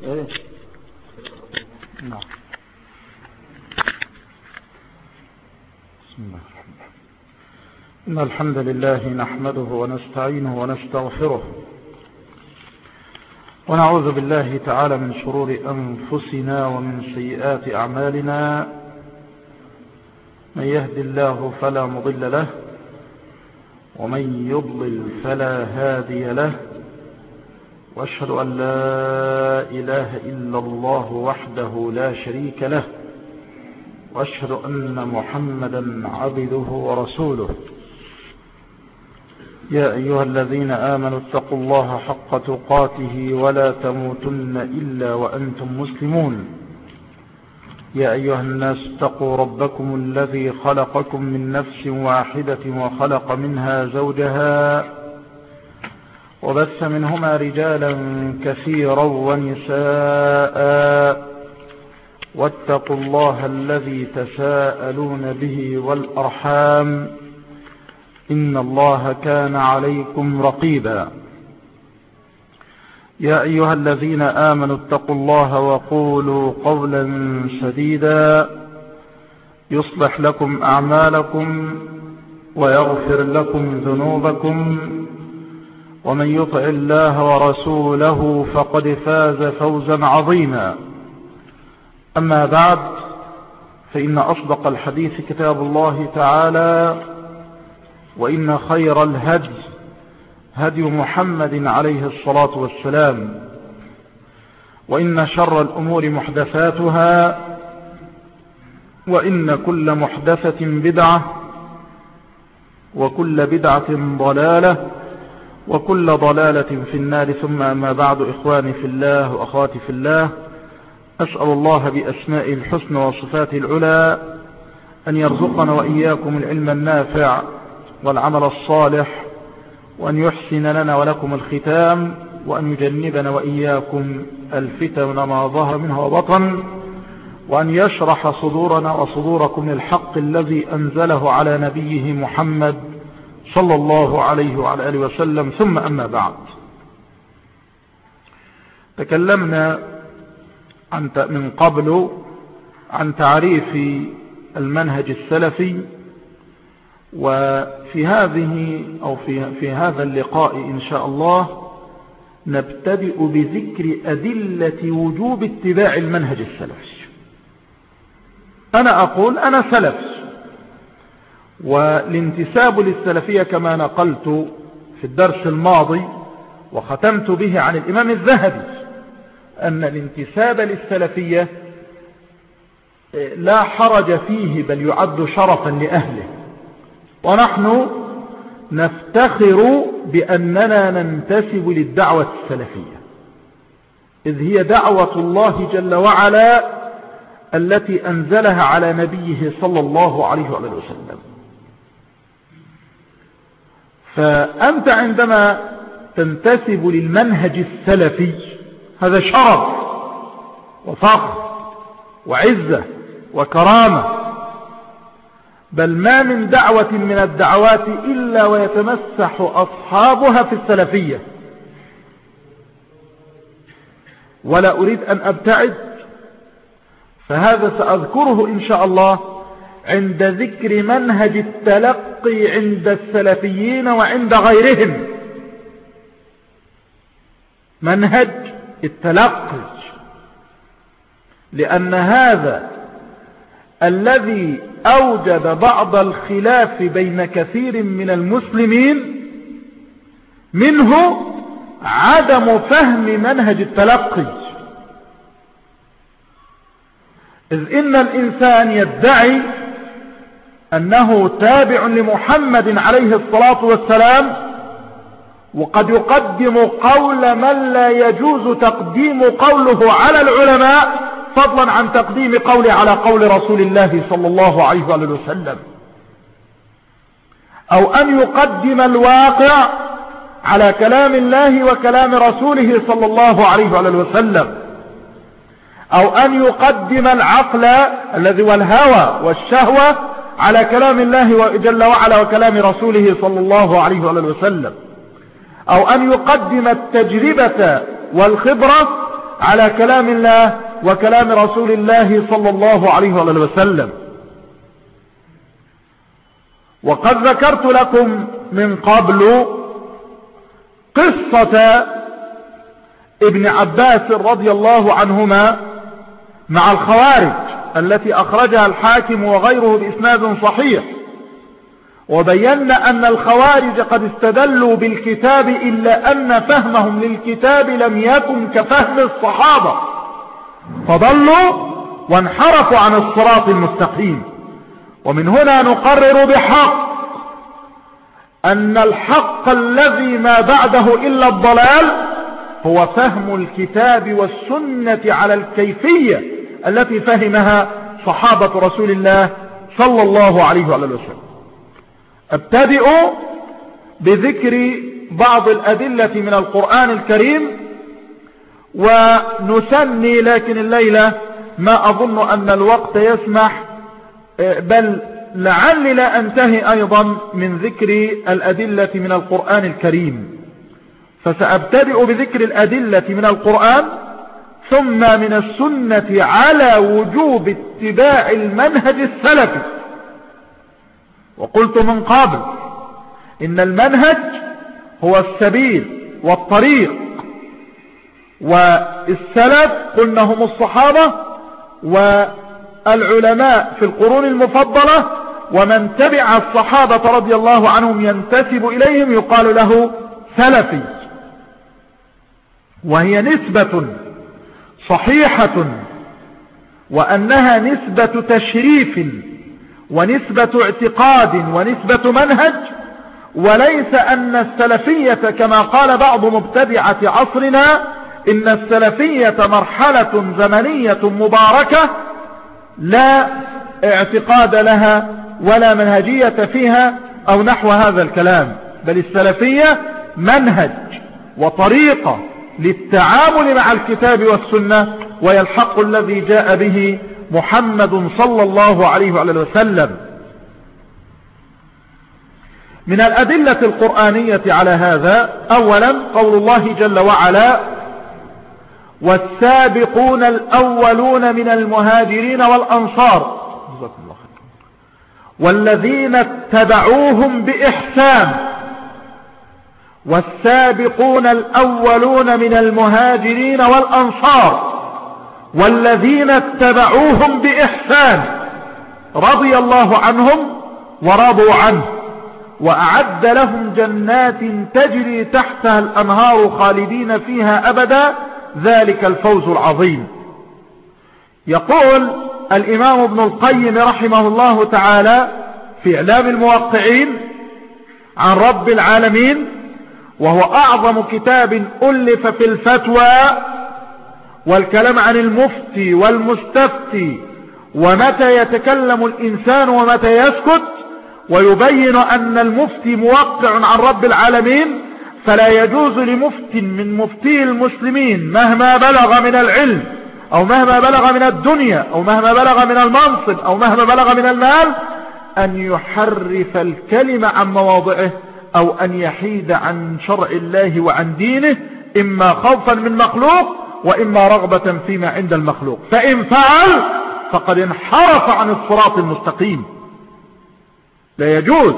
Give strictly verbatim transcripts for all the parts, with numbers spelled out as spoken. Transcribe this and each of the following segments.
ايه نعم. بسم الله الرحمن الرحيم. إن الحمد لله نحمده ونستعينه ونستغفره ونعوذ بالله تعالى من شرور أنفسنا ومن سيئات أعمالنا. من يهد الله فلا مضل له ومن يضلل فلا هادي له، وأشهد أن لا إله إلا الله وحده لا شريك له، وأشهد أن محمدا عبده ورسوله. يا أيها الذين آمنوا اتقوا الله حق تقاته ولا تموتن إلا وأنتم مسلمون. يا أيها الناس اتقوا ربكم الذي خلقكم من نفس واحدة وخلق منها زوجها وبث منهما رجالا كثيرا ونساء، واتقوا الله الذي تساءلون به والأرحام إن الله كان عليكم رقيبا. يا أيها الذين آمنوا اتقوا الله وقولوا قولا سديدا يصلح لكم أعمالكم ويغفر لكم ذنوبكم، ومن يطع الله ورسوله فقد فاز فوزا عظيما. أما بعد، فإن أصدق الحديث كتاب الله تعالى، وإن خير الهدي هدي محمد عليه الصلاة والسلام، وإن شر الأمور محدثاتها، وإن كل محدثة بدعة، وكل بدعة ضلالة، وكل ضلالة في النار. ثم أما بعد، إخواني في الله وأخواتي في الله، أسأل الله بأسمائه الحسنى وصفاته العلى أن يرزقنا وإياكم العلم النافع والعمل الصالح، وأن يحسن لنا ولكم الختام، وأن يجنبنا وإياكم الفتن ما ظهر منها وبطن، وأن يشرح صدورنا وصدوركم للحق الذي أنزله على نبيه محمد صلى الله عليه وعلى آله وسلم. ثم أما بعد، تكلمنا عن من قبل عن تعريف المنهج السلفي، وفي هذه أو في, في هذا اللقاء إن شاء الله نبتدئ بذكر أدلة وجوب اتباع المنهج السلفي. أنا أقول أنا سلف، والانتساب للسلفية كما نقلت في الدرس الماضي وختمت به عن الإمام الذهبي أن الانتساب للسلفية لا حرج فيه، بل يعد شرفا لأهله، ونحن نفتخر بأننا ننتسب للدعوة السلفية، إذ هي دعوة الله جل وعلا التي أنزلها على نبيه صلى الله عليه وسلم. فأنت عندما تنتسب للمنهج السلفي هذا شرف وفخر وعزة وكرامة، بل ما من دعوة من الدعوات إلا ويتمسح أصحابها في السلفية. ولا أريد أن أبتعد، فهذا سأذكره إن شاء الله عند ذكر منهج التلقي عند السلفيين وعند غيرهم. منهج التلقي، لأن هذا الذي أوجد بعض الخلاف بين كثير من المسلمين منه عدم فهم منهج التلقي، إذ إن الإنسان يدعي أنه تابع لمحمد عليه الصلاة والسلام، وقد يقدم قول من لا يجوز تقديم قوله على العلماء، فضلا عن تقديم قوله على قول رسول الله صلى الله عليه وسلم، أو أن يقدم الواقع على كلام الله وكلام رسوله صلى الله عليه وسلم، أو أن يقدم العقل الذي والهوى والشهوة على كلام الله جل وعلا وكلام رسوله صلى الله عليه وسلم، أو أن يقدم التجربة والخبرة على كلام الله وكلام رسول الله صلى الله عليه وسلم. وقد ذكرت لكم من قبل قصة ابن عباس رضي الله عنهما مع الخوارج التي أخرجها الحاكم وغيره بإسناد صحيح، وبينا أن الخوارج قد استدلوا بالكتاب إلا أن فهمهم للكتاب لم يكن كفهم الصحابة، فضلوا وانحرفوا عن الصراط المستقيم. ومن هنا نقرر بحق أن الحق الذي ما بعده إلا الضلال هو فهم الكتاب والسنة على الكيفية التي فهمها صحابة رسول الله صلى الله عليه وسلم. ابتدئ بذكر بعض الأدلة من القرآن الكريم، ونسني لكن الليلة ما أظن أن الوقت يسمح، بل لعلي لا أنتهي أيضا من ذكر الأدلة من القرآن الكريم. فسأبتدئ بذكر الأدلة من القرآن ثم من السنة على وجوب اتباع المنهج السلفي. وقلت من قبل إن المنهج هو السبيل والطريق، والسلف قلنا هم الصحابة والعلماء في القرون المفضلة، ومن تبع الصحابة رضي الله عنهم ينتسب إليهم يقال له سلفي. وهي نسبة صحيحة، وأنها نسبة تشريف ونسبة اعتقاد ونسبة منهج، وليس أن السلفية كما قال بعض مبتدعة عصرنا إن السلفية مرحلة زمنية مباركة لا اعتقاد لها ولا منهجية فيها أو نحو هذا الكلام، بل السلفية منهج وطريقة للتعامل مع الكتاب والسنة، وهي الحق الذي جاء به محمد صلى الله عليه وسلم. من الأدلة القرآنية على هذا أولا قول الله جل وعلا: والسابقون الأولون من المهاجرين والأنصار والذين اتبعوهم بإحسان. والسابقون الأولون من المهاجرين والأنصار والذين اتبعوهم بإحسان رضي الله عنهم ورضوا عنه وأعد لهم جنات تجري تحتها الأنهار خالدين فيها أبدا ذلك الفوز العظيم. يقول الإمام ابن القيم رحمه الله تعالى في إعلام الموقعين عن رب العالمين، وهو أعظم كتاب ألف في الفتوى والكلام عن المفتي والمستفتي ومتى يتكلم الإنسان ومتى يسكت، ويبين أن المفتي موقع عن رب العالمين، فلا يجوز لمفت من مفتي المسلمين مهما بلغ من العلم أو مهما بلغ من الدنيا أو مهما بلغ من المنصب أو مهما بلغ من المال أن يحرف الكلمة عن مواضعه أو أن يحيد عن شرع الله وعن دينه، إما خوفا من مخلوق وإما رغبة فيما عند المخلوق، فإن فعل فقد انحرف عن الصراط المستقيم. لا يجوز،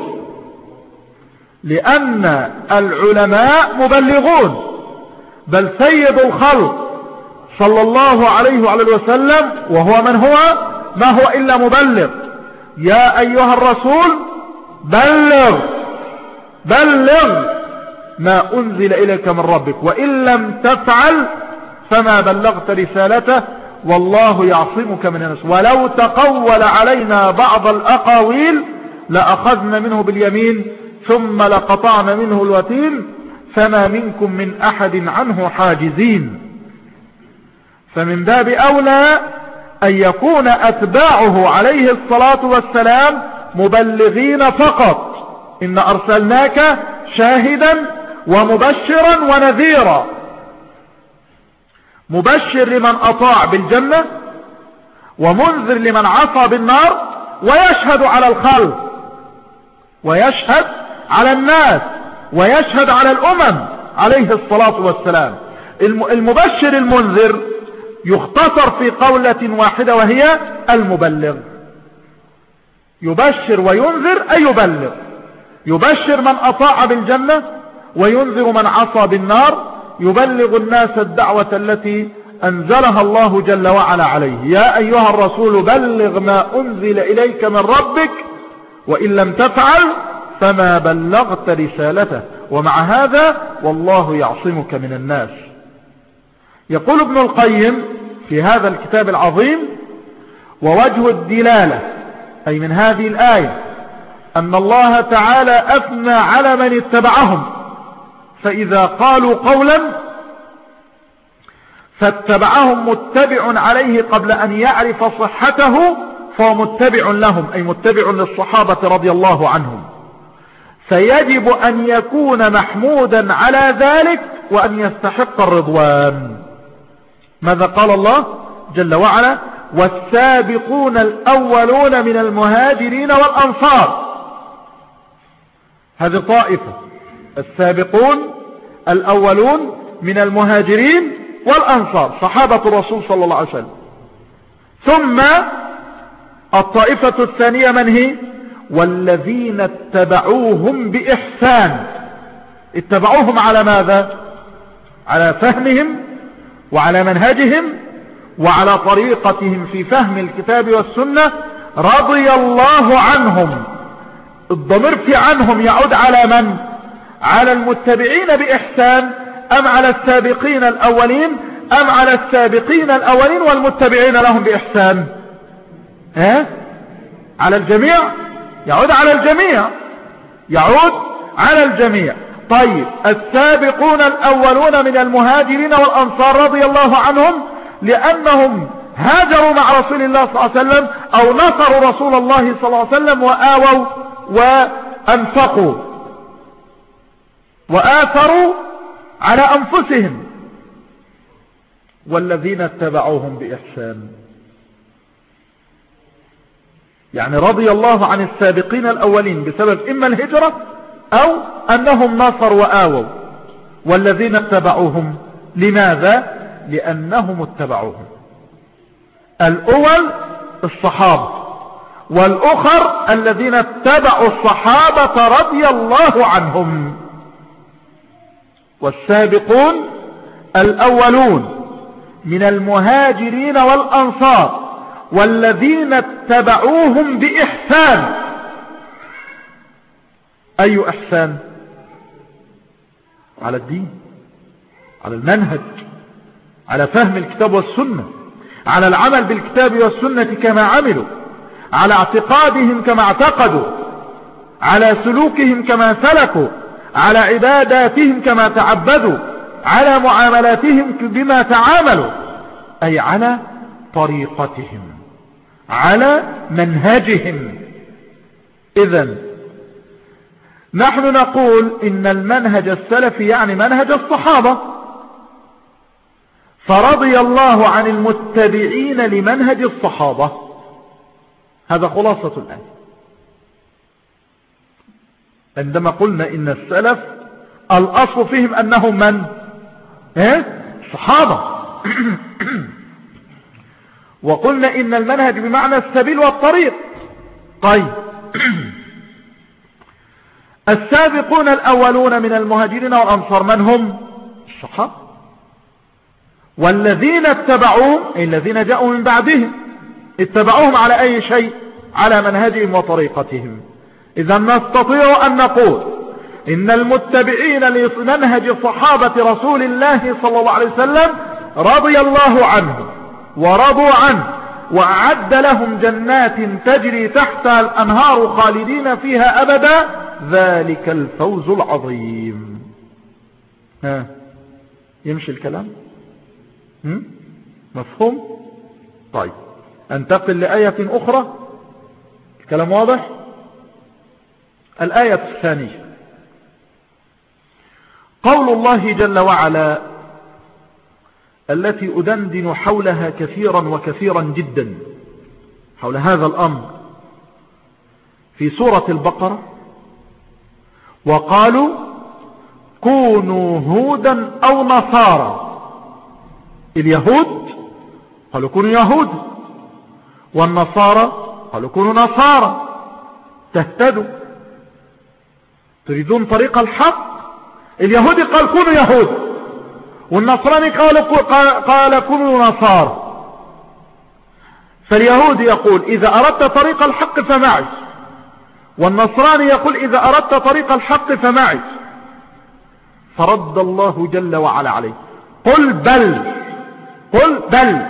لأن العلماء مبلغون، بل سيد الخلق صلى الله عليه وعلى وسلم وهو من هو ما هو إلا مبلغ. يا أيها الرسول بلغ بلغ ما أنزل إليك من ربك وإن لم تفعل فما بلغت رسالته والله يعصمك من الناس ولو تقول علينا بعض الأقاويل لأخذنا منه باليمين ثم لقطعنا منه الوتين فما منكم من أحد عنه حاجزين. فمن باب أولى أن يكون أتباعه عليه الصلاة والسلام مبلغين فقط. إن أرسلناك شاهدا ومبشرا ونذيرا، مبشر لمن أطاع بالجنة ومنذر لمن عصى بالنار، ويشهد على الخلق ويشهد على الناس ويشهد على الأمم عليه الصلاة والسلام. المبشر المنذر يختصر في قولة واحدة وهي المبلغ. يبشر وينذر أي يبلغ، يبشر من أطاع بالجنة وينذر من عصى بالنار، يبلغ الناس الدعوة التي أنزلها الله جل وعلا عليه. يا أيها الرسول بلغ ما أنزل إليك من ربك وإن لم تفعل فما بلغت رسالته ومع هذا والله يعصمك من الناس. يقول ابن القيم في هذا الكتاب العظيم: ووجه الدلالة أي من هذه الآية أن الله تعالى أثنى على من اتبعهم، فإذا قالوا قولا فاتبعهم متبع عليه قبل أن يعرف صحته فهو متبع لهم أي متبع للصحابة رضي الله عنهم، فيجب أن يكون محمودا على ذلك وأن يستحق الرضوان. ماذا قال الله جل وعلا؟ والسابقون الأولون من المهاجرين والأنصار. هذه طائفة، السابقون الأولون من المهاجرين والأنصار صحابة الرسول صلى الله عليه وسلم. ثم الطائفة الثانية من هي؟ والذين اتبعوهم بإحسان. اتبعوهم على ماذا؟ على فهمهم وعلى منهجهم وعلى طريقتهم في فهم الكتاب والسنة رضي الله عنهم. الضمير في عنهم يعود على من؟ على المتبعين بإحسان أم على السابقين الأولين أم على السابقين الأولين والمتبعين لهم بإحسان؟ ها؟ على الجميع؟ يعود على الجميع، يعود على الجميع. طيب السابقون الأولون من المهاجرين والأنصار رضي الله عنهم لأنهم هاجروا مع رسول الله صلى الله عليه وسلم أو نصروا رسول الله صلى الله عليه وسلم وآووا وأنفقوا وآثروا على أنفسهم. والذين اتبعوهم بإحسان يعني رضي الله عن السابقين الأولين بسبب إما الهجرة أو أنهم نصروا وآووا. والذين اتبعوهم لماذا؟ لأنهم اتبعوهم. الأول الصحابة والأخر الذين اتبعوا الصحابة رضي الله عنهم. والسابقون الأولون من المهاجرين والأنصار والذين اتبعوهم بإحسان. أي إحسان؟ على الدين، على المنهج، على فهم الكتاب والسنة، على العمل بالكتاب والسنة كما عملوا، على اعتقادهم كما اعتقدوا، على سلوكهم كما سلكوا، على عباداتهم كما تعبدوا، على معاملاتهم بما تعاملوا، أي على طريقتهم، على منهجهم. إذن نحن نقول إن المنهج السلفي يعني منهج الصحابة، فرضي الله عن المتبعين لمنهج الصحابة. هذا خلاصة الآية. عندما قلنا إن السلف الأصل فيهم أنهم من؟ إيه؟ صحابة. وقلنا إن المنهج بمعنى السبيل والطريق. طيب السابقون الأولون من المهاجرين والأنصار من هم؟ الصحابة. والذين اتبعوهم أي الذين جاءوا من بعدهم اتبعوهم على أي شيء؟ على منهجهم وطريقتهم. إذا نستطيع أن نقول إن المتبعين لمنهج صحابة رسول الله صلى الله عليه وسلم رضي الله عنهم ورضوا عنه وأعد لهم جنات تجري تحتها الأنهار خالدين فيها أبدا ذلك الفوز العظيم. ها يمشي الكلام؟ هم؟ مفهوم؟ طيب انتقل لآية أخرى. الكلام واضح؟ الآية الثانية قول الله جل وعلا التي أدندن حولها كثيرا وكثيرا جدا حول هذا الأمر في سورة البقرة: وقالوا كونوا هودا أو نصارى. اليهود قالوا كونوا يهود، والنصارى قالوا كونوا نصارى تهتدوا. تريدون طريق الحق؟ اليهودي قال كونوا يهود، والنصراني قال, قال كونوا نصارى. فاليهودي يقول إذا أردت طريق الحق فمعي، والنصراني يقول إذا أردت طريق الحق فمعي. فرد الله جل وعلا عليه قل بل قل بل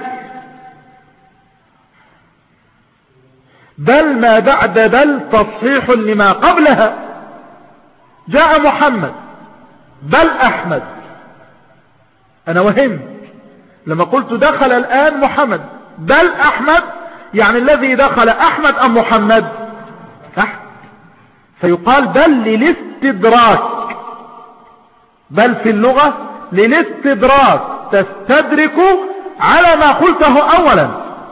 بل ما بعد بل تصحيح لما قبلها. جاء محمد بل أحمد. أنا وهمت لما قلت دخل الآن محمد بل أحمد، يعني الذي دخل أحمد أم محمد؟ أحمد. فيقال بل للاستدراك، بل في اللغة للاستدراك، تستدرك على ما قلته أولا.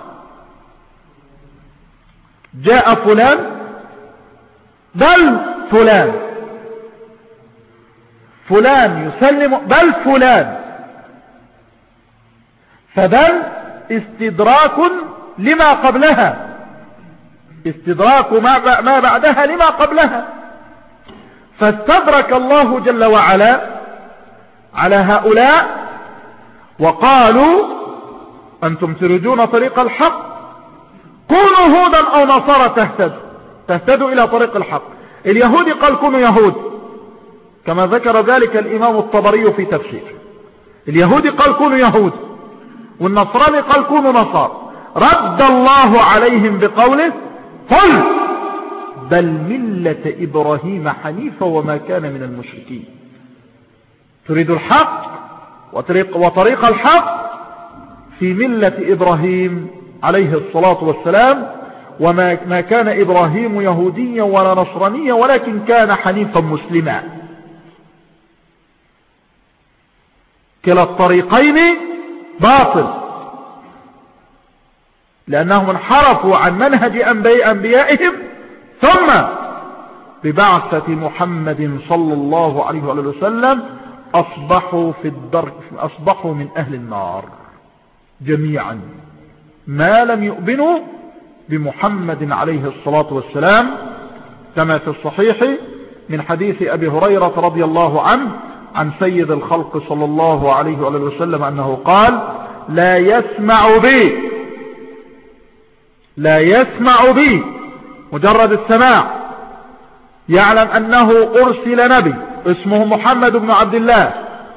جاء فلان بل فلان، فلان يسلم بل فلان. فبل استدراك لما قبلها، استدراك ما بعدها لما قبلها. فاستدرك الله جل وعلا على هؤلاء وقالوا أنتم تريدون طريق الحق، كونوا هودا أو نصارى تهتدوا، تهتدوا إلى طريق الحق. اليهودي قال كونوا يهود كما ذكر ذلك الإمام الطبري في تفسير. اليهودي قال كونوا يهود، والنصراني قال كونوا نصارى. رد الله عليهم بقوله قل بل ملة إبراهيم حنيفا وما كان من المشركين. تريد الحق وطريق, وطريق الحق في ملة إبراهيم عليه الصلاة والسلام، وما ما كان إبراهيم يهوديا ولا نصرانيا ولكن كان حنيفا مسلما. كلا الطريقين باطل، لأنهم انحرفوا عن منهج أنبيائهم، ثم ببعثة محمد صلى الله عليه وسلم أصبحوا في الدرك، أصبحوا من أهل النار جميعا ما لم يؤمنوا بمحمد عليه الصلاة والسلام، كما في الصحيح من حديث أبي هريرة رضي الله عنه عن سيد الخلق صلى الله عليه وسلم أنه قال لا يسمع بي لا يسمع بي مجرد السماع يعلم أنه أرسل نبي اسمه محمد بن عبد الله،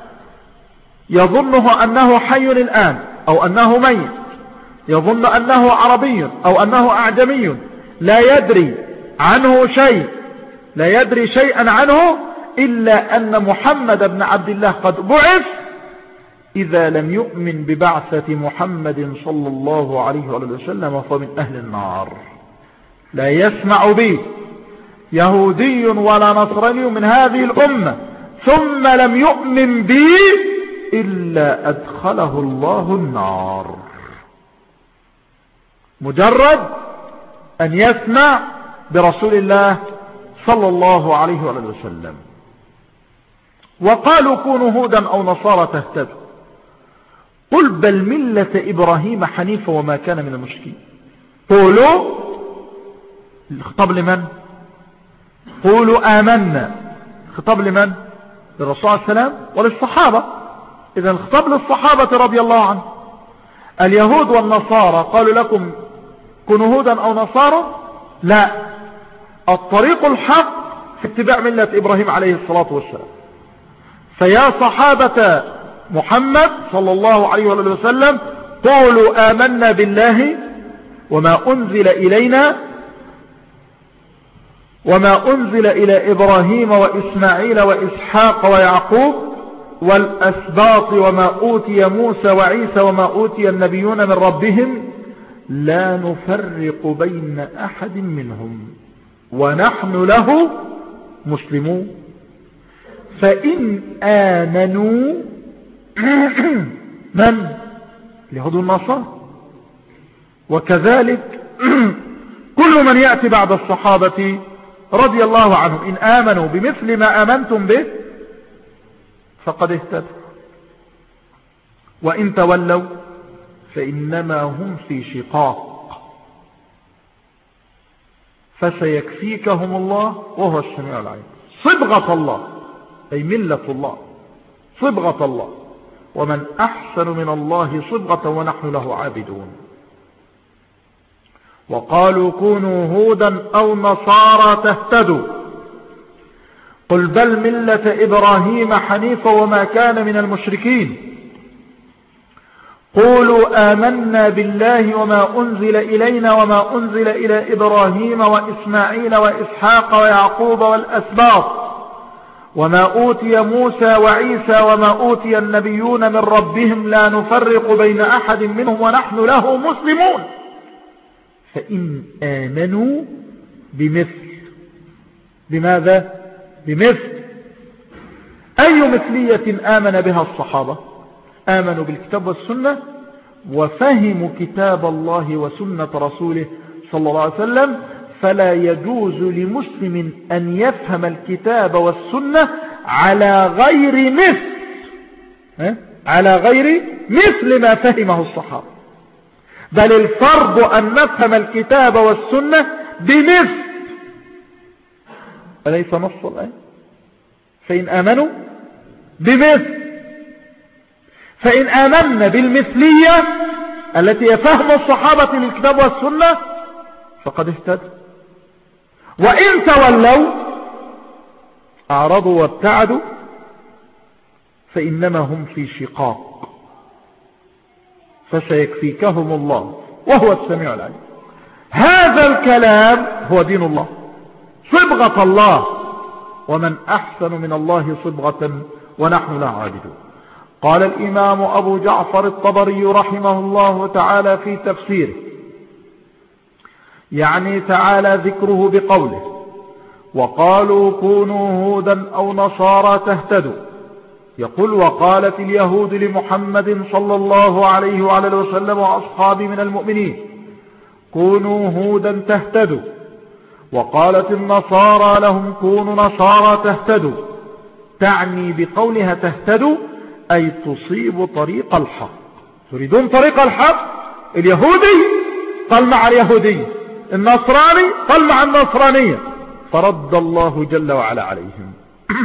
يظنه أنه حي الآن أو أنه ميت، يظن أنه عربي أو أنه أعجمي، لا يدري عنه شيء لا يدري شيئا عنه إلا أن محمد بن عبد الله قد بعث. إذا لم يؤمن ببعثة محمد صلى الله عليه وسلم فمن أهل النار. لا يسمع به يهودي ولا نصراني من هذه الأمة ثم لم يؤمن به إلا أدخله الله النار، مجرد أن يسمع برسول الله صلى الله عليه وسلم. وقالوا كونوا هودا أو نصارى تهتدوا. قل بل ملة إبراهيم حنيفا وما كان من المشركين. قولوا، الخطاب لمن؟ قولوا آمنا، خطاب لمن؟ للرسول عليه السلام وللصحابة. إذا الخطاب للصحابة رضي الله عنه. اليهود والنصارى قالوا لكم كونوا هودا أو نصارى؟ لا، الطريق الحق في اتباع ملة إبراهيم عليه الصلاة والسلام. فيا صحابة محمد صلى الله عليه وسلم قولوا آمنا بالله وما أنزل إلينا وما أنزل إلى إبراهيم وإسماعيل وإسحاق ويعقوب والأسباط وما أوتي موسى وعيسى وما أوتي النبيون من ربهم لا نفرق بين أحد منهم ونحن له مسلمون. فإن آمنوا من؟ اليهود والنصارى. وكذلك كل من يأتي بعد الصحابة رضي الله عنهم إن آمنوا بمثل ما آمنتم به فقد اهتدوا، وإن تولوا فإنما هم في شقاق فسيكفيكهم الله وهو السميع العليم. صبغة الله أي ملة الله، صبغة الله، ومن أحسن من الله صبغة ونحن له عابدون. وقالوا كونوا هودا أو نصارى تهتدوا قل بل ملة إبراهيم حنيفا وما كان من المشركين قولوا آمنا بالله وما أنزل إلينا وما أنزل إلى إبراهيم وإسماعيل وإسحاق ويعقوب والأسباط وما أوتي موسى وعيسى وما أوتي النبيون من ربهم لا نفرق بين أحد منهم ونحن له مسلمون فإن آمنوا بمثل. بماذا؟ بمثل. أي مثلية آمن بها الصحابة؟ آمنوا بالكتاب والسنة وفهموا كتاب الله وسنة رسوله صلى الله عليه وسلم، فلا يجوز لمسلم أن يفهم الكتاب والسنة على غير مثل على غير مثل ما فهمه الصحابة، بل الفرض أن نفهم الكتاب والسنة بمثل. أليس نص الآية؟ فإن آمنوا بمثل. فإن آمنا بالمثلية التي يفهم الصحابة للكتاب والسنة فقد اهتدوا، وإن تولوا أعرضوا وابتعدوا فإنما هم في شقاق فسيكفيكهم الله وهو السميع العليم. هذا الكلام هو دين الله، صبغة الله، ومن أحسن من الله صبغة ونحن لا عابدون. قال الإمام أبو جعفر الطبري رحمه الله تعالى في تفسيره، يعني تعالى ذكره بقوله وقالوا كونوا هودا أو نصارى تهتدوا، يقول وقالت اليهود لمحمد صلى الله عليه وعلى وسلم وأصحابه من المؤمنين كونوا هودا تهتدوا، وقالت النصارى لهم كونوا نصارى تهتدوا، تعني بقولها تهتدوا أي تصيب طريق الحق. تريدون طريق الحق؟ اليهودي قال مع اليهودية، النصراني قال مع النصرانية، فرد الله جل وعلا عليهم.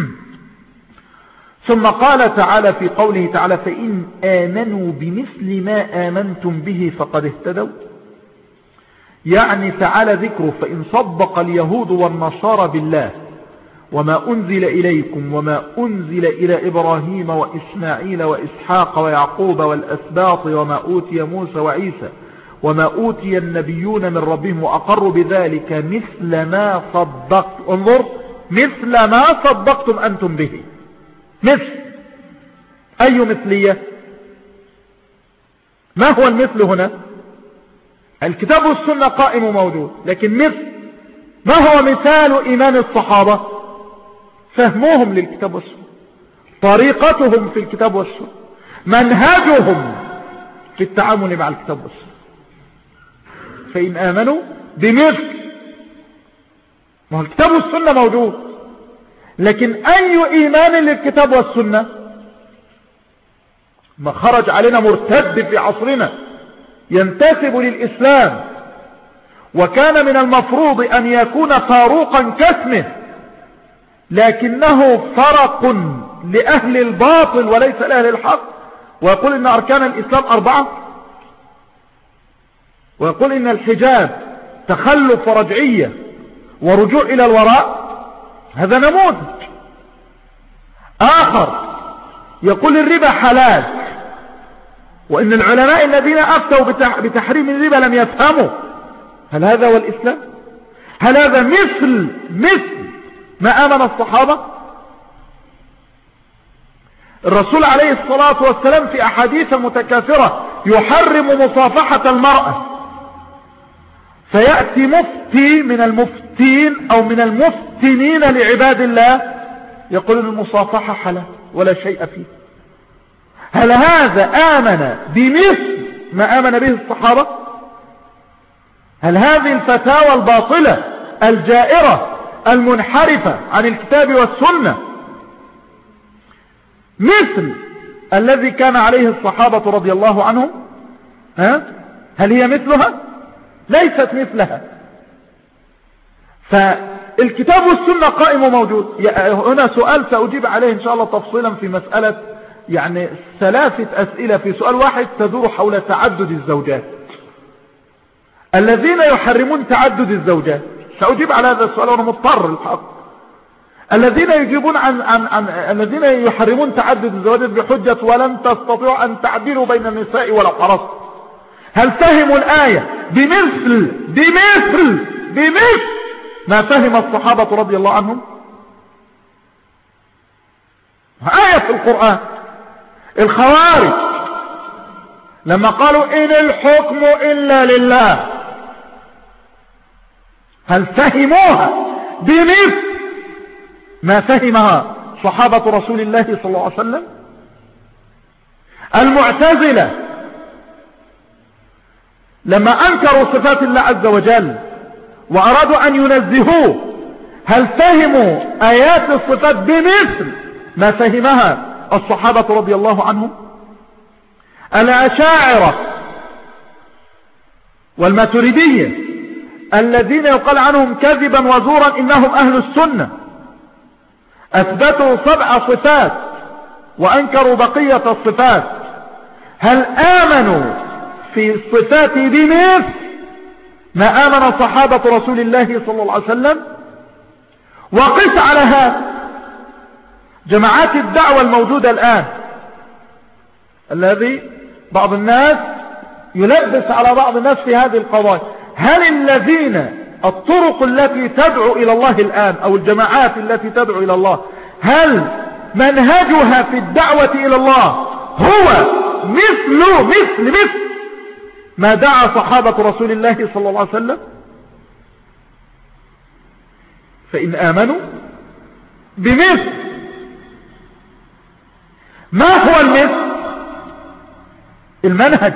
ثم قال تعالى في قوله تعالى فإن آمنوا بمثل ما آمنتم به فقد اهتدوا، يعني تعالى ذكره فإن صدق اليهود والنصارى بالله وما أنزل إليكم وما أنزل إلى إبراهيم وإسماعيل وإسحاق ويعقوب والأسباط وما أوتي موسى وعيسى وما أوتي النبيون من ربهم وأقروا بذلك مثل ما صدقت، انظر مثل ما صدقتم أنتم به. مثل أي مثلية؟ ما هو المثل هنا؟ الكتاب والسنة قائم وموجود، لكن مثل ما هو مثال إيمان الصحابة؟ فهمهم للكتاب والسنة، طريقتهم في الكتاب والسنة، منهجهم في التعامل مع الكتاب والسنة. فإن آمنوا بمثل، ما هو الكتاب والسنة موجود، لكن أي إيمان للكتاب والسنة؟ ما خرج علينا مرتد في عصرنا ينتسب للإسلام وكان من المفروض أن يكون فاروقا كاسمه، لكنه فرق لأهل الباطل وليس لأهل الحق، ويقول إن أركان الإسلام أربعة، ويقول إن الحجاب تخلف ورجعية ورجوع إلى الوراء. هذا نموذج. آخر يقول الربا حلال، وإن العلماء الذين أفتوا بتحريم الربا لم يفهموا. هل هذا هو الإسلام؟ هل هذا مثل مثل ما آمن الصحابة؟ الرسول عليه الصلاة والسلام في أحاديث متكاثرة يحرم مصافحة المرأة، فيأتي مفتي من المفتين أو من المفتنين لعباد الله يقول المصافحة حلال ولا شيء فيه. هل هذا آمن بمثل ما آمن به الصحابة؟ هل هذه الفتاوى الباطلة الجائرة المنحرفة عن الكتاب والسنة مثل الذي كان عليه الصحابة رضي الله عنهم؟ ها؟ هل هي مثلها؟ ليست مثلها. فالكتاب والسنة قائم وموجود. هنا سؤال سأجيب عليه إن شاء الله تفصيلا في مسألة، يعني ثلاثة أسئلة في سؤال واحد تدور حول تعدد الزوجات. الذين يحرمون تعدد الزوجات، سأجيب على هذا السؤال وأنا مضطر الحق. الذين يجيبون عن, عن, عن الذين يحرمون تعدد الزوجات بحجة ولن تستطيعوا أن تعدلوا بين النساء ولو حرصتم، هل فهموا الآية بمثل بمثل بمثل ما فهم الصحابة رضي الله عنهم؟ آية في القرآن. الخوارج لما قالوا إن الحكم إلا لله، هل فهموها بمثل ما فهمها صحابة رسول الله صلى الله عليه وسلم؟ المعتزلة لما أنكروا صفات الله عز وجل وأرادوا أن ينزهوه، هل فهموا آيات الصفات بمثل ما فهمها الصحابة رضي الله عنهم؟ الأشاعرة والماتريدية الذين يقال عنهم كذبا وزورا إنهم أهل السنة، أثبتوا سبع صفات وأنكروا بقية الصفات، هل آمنوا في الصفات بمثل ما آمن صحابة رسول الله صلى الله عليه وسلم؟ وقس على هذا جماعات الدعوة الموجودة الآن، الذي بعض الناس يلبس على بعض الناس في هذه القضايا. هل الذين الطرق التي تدعو إلى الله الآن أو الجماعات التي تدعو إلى الله، هل منهجها في الدعوة إلى الله هو مثل مثل مثل ما دعا صحابة رسول الله صلى الله عليه وسلم؟ فإن آمنوا بمثل، ما هو المثل؟ المنهج.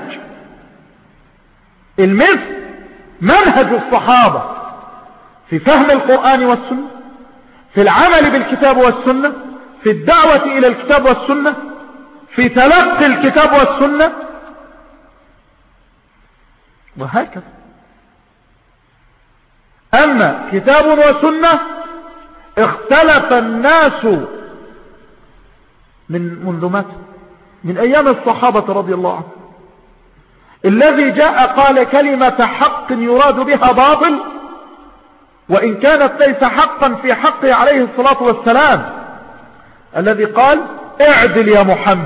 المثل منهج الصحابة في فهم القرآن والسنة، في العمل بالكتاب والسنة، في الدعوة إلى الكتاب والسنة، في تلقي الكتاب والسنة، وهكذا. أما كتاب وسنة اختلف الناس من منذ متى؟ من أيام الصحابة رضي الله عنهم. الذي جاء قال كلمة حق يراد بها باطل، وإن كانت ليس حقا في حقه عليه الصلاة والسلام، الذي قال اعدل يا محمد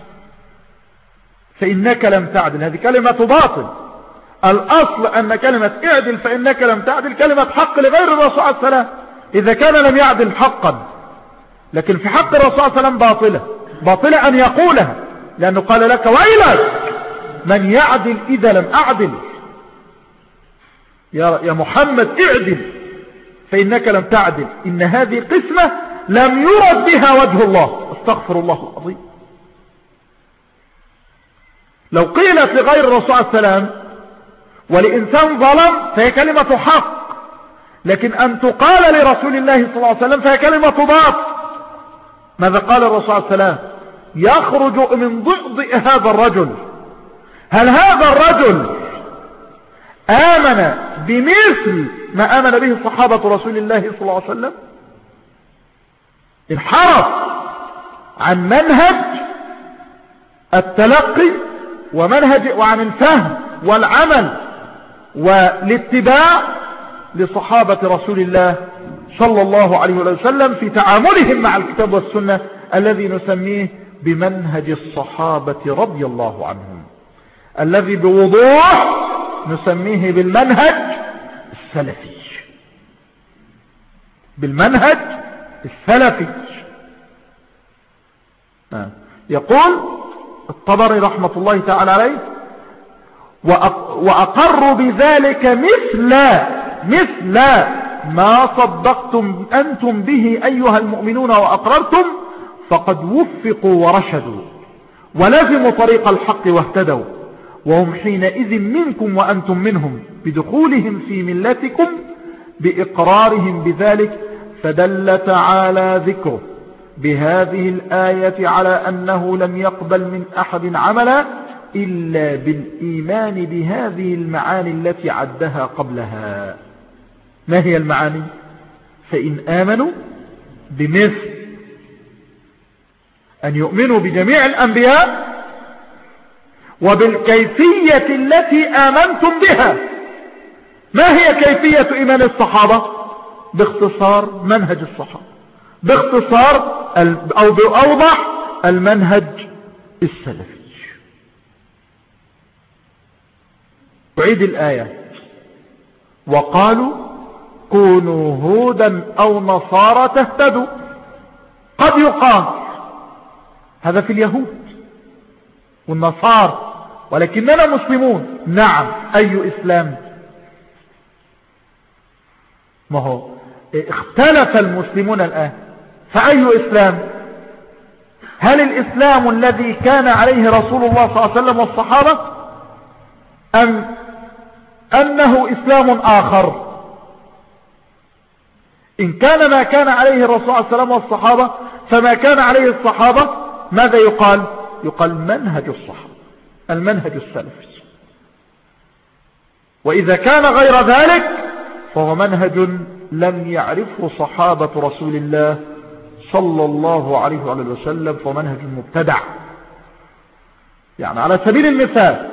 فإنك لم تعدل، هذه كلمة باطل. الأصل أن كلمة اعدل فإنك لم تعدل كلمة حق لغير الرسول عليه السلام إذا كان لم يعدل حقا، لكن في حق الرسول عليه السلام باطلة. باطلة أن يقولها، لأنه قال لك ويلك من يعدل إذا لم أعدل، يا محمد اعدل فإنك لم تعدل. إن هذه قسمة لم يرد بها وجه الله، استغفر الله العظيم. لو قيلت لغير الرسول عليه السلام ولإنسان ظلم فهي كلمة حق، لكن أن تقال لرسول الله صلى الله عليه وسلم فهي كلمة باطل. ماذا قال الرسول عليه السلام؟ يخرج من ضئضئ هذا الرجل. هل هذا الرجل آمن بمثل ما آمن به صحابة رسول الله صلى الله عليه وسلم؟ انحرف عن منهج التلقي ومنهج وعن الفهم والعمل والاتباع لصحابة رسول الله صلى الله عليه وسلم في تعاملهم مع الكتاب والسنة الذي نسميه بمنهج الصحابة رضي الله عنهم، الذي بوضوح نسميه بالمنهج السلفي. بالمنهج السلفي. آه. يقول الطبري رحمة الله تعالى عليه وأقر بذلك مثل مثل ما صدقتم أنتم به أيها المؤمنون وأقررتم فقد وفقوا ورشدوا ولزموا طريق الحق واهتدوا، وهم حينئذ منكم وأنتم منهم بدخولهم في ملتكم بإقرارهم بذلك. فدل تعالى ذكره بهذه الآية على أنه لم يقبل من أحد عملا إلا بالإيمان بهذه المعاني التي عدها قبلها. ما هي المعاني؟ فإن آمنوا بمثل أن يؤمنوا بجميع الأنبياء وبالكيفية التي آمنتم بها. ما هي كيفية إيمان الصحابة؟ باختصار منهج الصحابة، باختصار أو بأوضح المنهج السلفي. أعيد الآية: وقالوا كونوا هودا أو نصارى تهتدوا. قد يقال هذا في اليهود والنصارى، ولكننا مسلمون. نعم، أي إسلام؟ ما هو اختلف المسلمون الآن، فأي إسلام؟ هل الإسلام الذي كان عليه رسول الله صلى الله عليه وسلم والصحابة، أم أنه إسلام آخر؟ إن كان ما كان عليه الرسول صلى الله عليه وسلم والصحابة فما كان عليه الصحابة ماذا يقال؟ يقال منهج الصحابة، المنهج السلفي. وإذا كان غير ذلك فهو منهج لم يعرفه صحابة رسول الله صلى الله عليه وآله وسلم، فهو منهج مبتدع. يعني على سبيل المثال،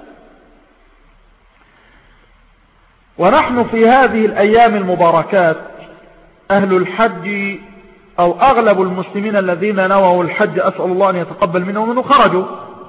ونحن في هذه الأيام المباركات أهل الحج أو أغلب المسلمين الذين نووا الحج أسأل الله أن يتقبل منهم منه خرجوا.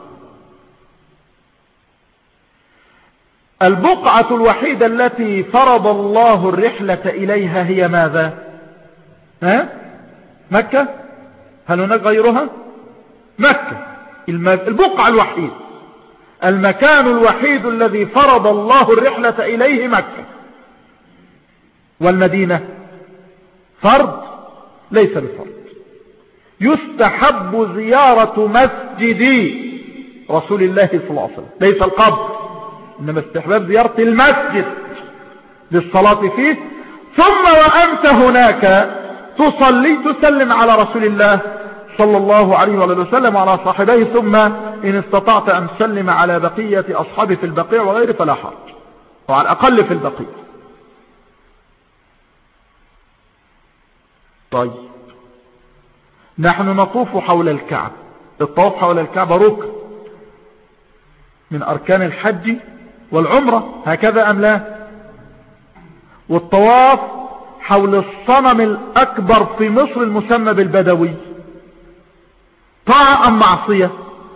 البقعة الوحيدة التي فرض الله الرحلة إليها هي ماذا؟ ها؟ مكة؟ هل هناك غيرها؟ مكة البقعة الوحيدة، المكان الوحيد الذي فرض الله الرحلة إليه مكة. والمدينة فرض؟ ليس بفرض. يستحب زيارة مسجد رسول الله صلى الله عليه وسلم، ليس القبر، إنما استحباب زيارة المسجد للصلاة فيه. ثم وأنت هناك تصلي تسلم على رسول الله صلى الله عليه وسلم وعلى صاحبيه، ثم إن استطعت أن تسلم على بقية أصحابه في البقيع وغيره فلا حرج، وعلى الأقل في البقيع. طيب، نحن نطوف حول الكعبة. الطواف حول الكعبة ركن من أركان الحج والعمرة، هكذا أم لا؟ والطواف حول الصنم الأكبر في مصر المسمى بالبدوي طاعة أم معصية؟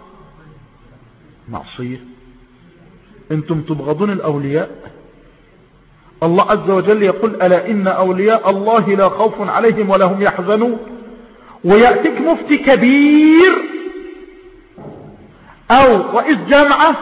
معصية. انتم تبغضون الأولياء. الله عز وجل يقول: ألا إن أولياء الله لا خوف عليهم ولا هم يحزنون. ويأتيك مفتي كبير أو رئيس جامعة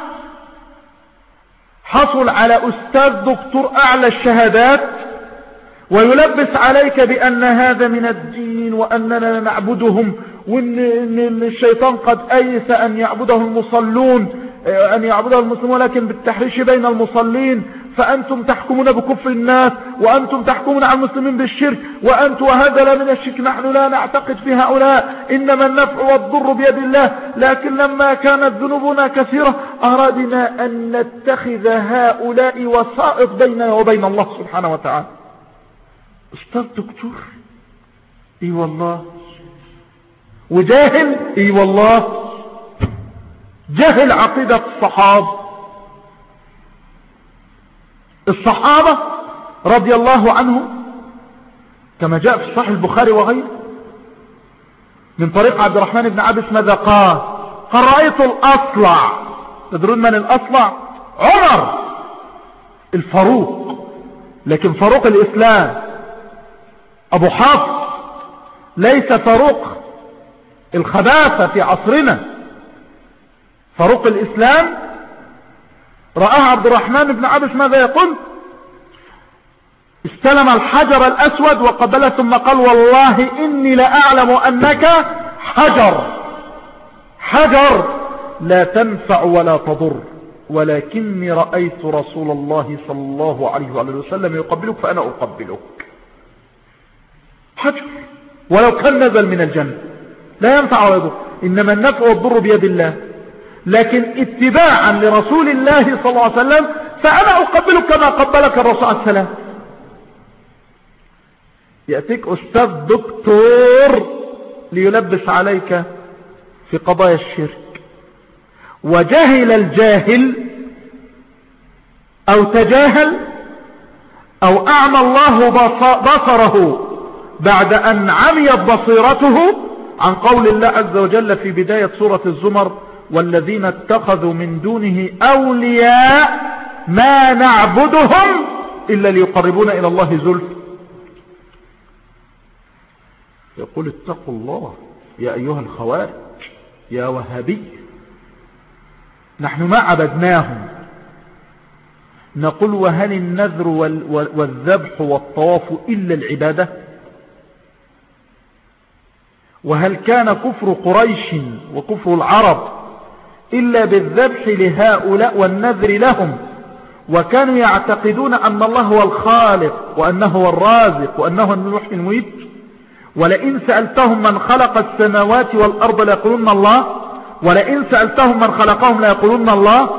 حصل على أستاذ دكتور أعلى الشهادات ويلبس عليك بأن هذا من الدين وأننا نعبدهم، وأن الشيطان قد أيس أن يعبده المصلون أن يعبده المسلمون ولكن بالتحريش بين المصلين، فأنتم تحكمون بكفر الناس وأنتم تحكمون على المسلمين بالشرك، وأنتم وهذا لا من الشرك، نحن لا نعتقد في هؤلاء، إنما النفع والضر بيد الله، لكن لما كانت ذنوبنا كثيرة أردنا أن نتخذ هؤلاء وسائط بيننا وبين الله سبحانه وتعالى. أستاذ دكتور، إي والله، وجاهل، إي والله، جهل عقيدة الصحابة. الصحابة رضي الله عنهم كما جاء في صحيح البخاري وغيره من طريق عبد الرحمن بن عبس ماذا قال؟ قال: رأيت الأصلع. تدرون من الأصلع؟ عمر الفاروق، لكن فاروق الإسلام أبو حفص، ليس فاروق الخباثة في عصرنا. فاروق الإسلام رآه عبد الرحمن بن عبس ماذا يقول؟ استلم الحجر الأسود وقبله ثم قال: والله إني لأعلم أنك حجر، حجر لا تنفع ولا تضر، ولكني رأيت رسول الله صلى الله عليه وسلم يقبلك فأنا أقبلك. حجر ولو كان نزل من الجنة لا ينفع ولا يضر، إنما النفع والضر بيد الله. لكن اتباعا لرسول الله صلى الله عليه وسلم فأنا أقبلك كما قبلك الرسول عليه السلام. يأتيك أستاذ دكتور ليلبس عليك في قضايا الشرك، وجهل الجاهل أو تجاهل أو أعمى الله بصره بعد أن عميت بصيرته عن قول الله عز وجل في بداية سورة الزمر: والذين اتخذوا من دونه أولياء ما نعبدهم إلا ليقربونا إلى الله زلفى. يقول اتقوا الله يا أيها الخوارج يا وهابي، نحن ما عبدناهم. نقول: وهل النذر والذبح والطواف إلا العبادة؟ وهل كان كفر قريش وكفر العرب إلا بالذبح لهؤلاء والنذر لهم، وكانوا يعتقدون أن الله هو الخالق وأنه هو الرازق وأنه المحيي المميت؟ ولئن سألتهم من خلق السماوات والأرض ليقولون الله، ولئن سألتهم من خلقهم ليقولون الله.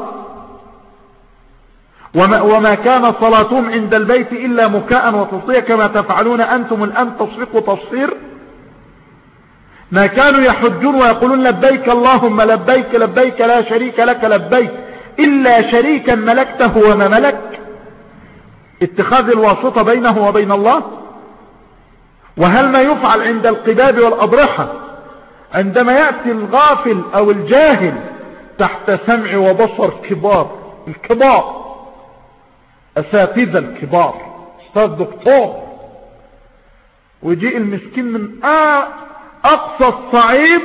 وما, وما كان صلاتهم عند البيت إلا مكاء وتصدية كما تفعلون أنتم الآن تصفيق تصفير. ما كانوا يحجون ويقولون لبيك اللهم لبيك لبيك لا شريك لك لبيك إلا شريكا ملكته وما ملك، اتخاذ الواسطة بينه وبين الله. وهل ما يفعل عند القباب والأضرحة عندما يأتي الغافل أو الجاهل تحت سمع وبصر كبار الكبار أساتذة الكبار أستاذ دكتور، ويجيء المسكين من أقصى الصعيد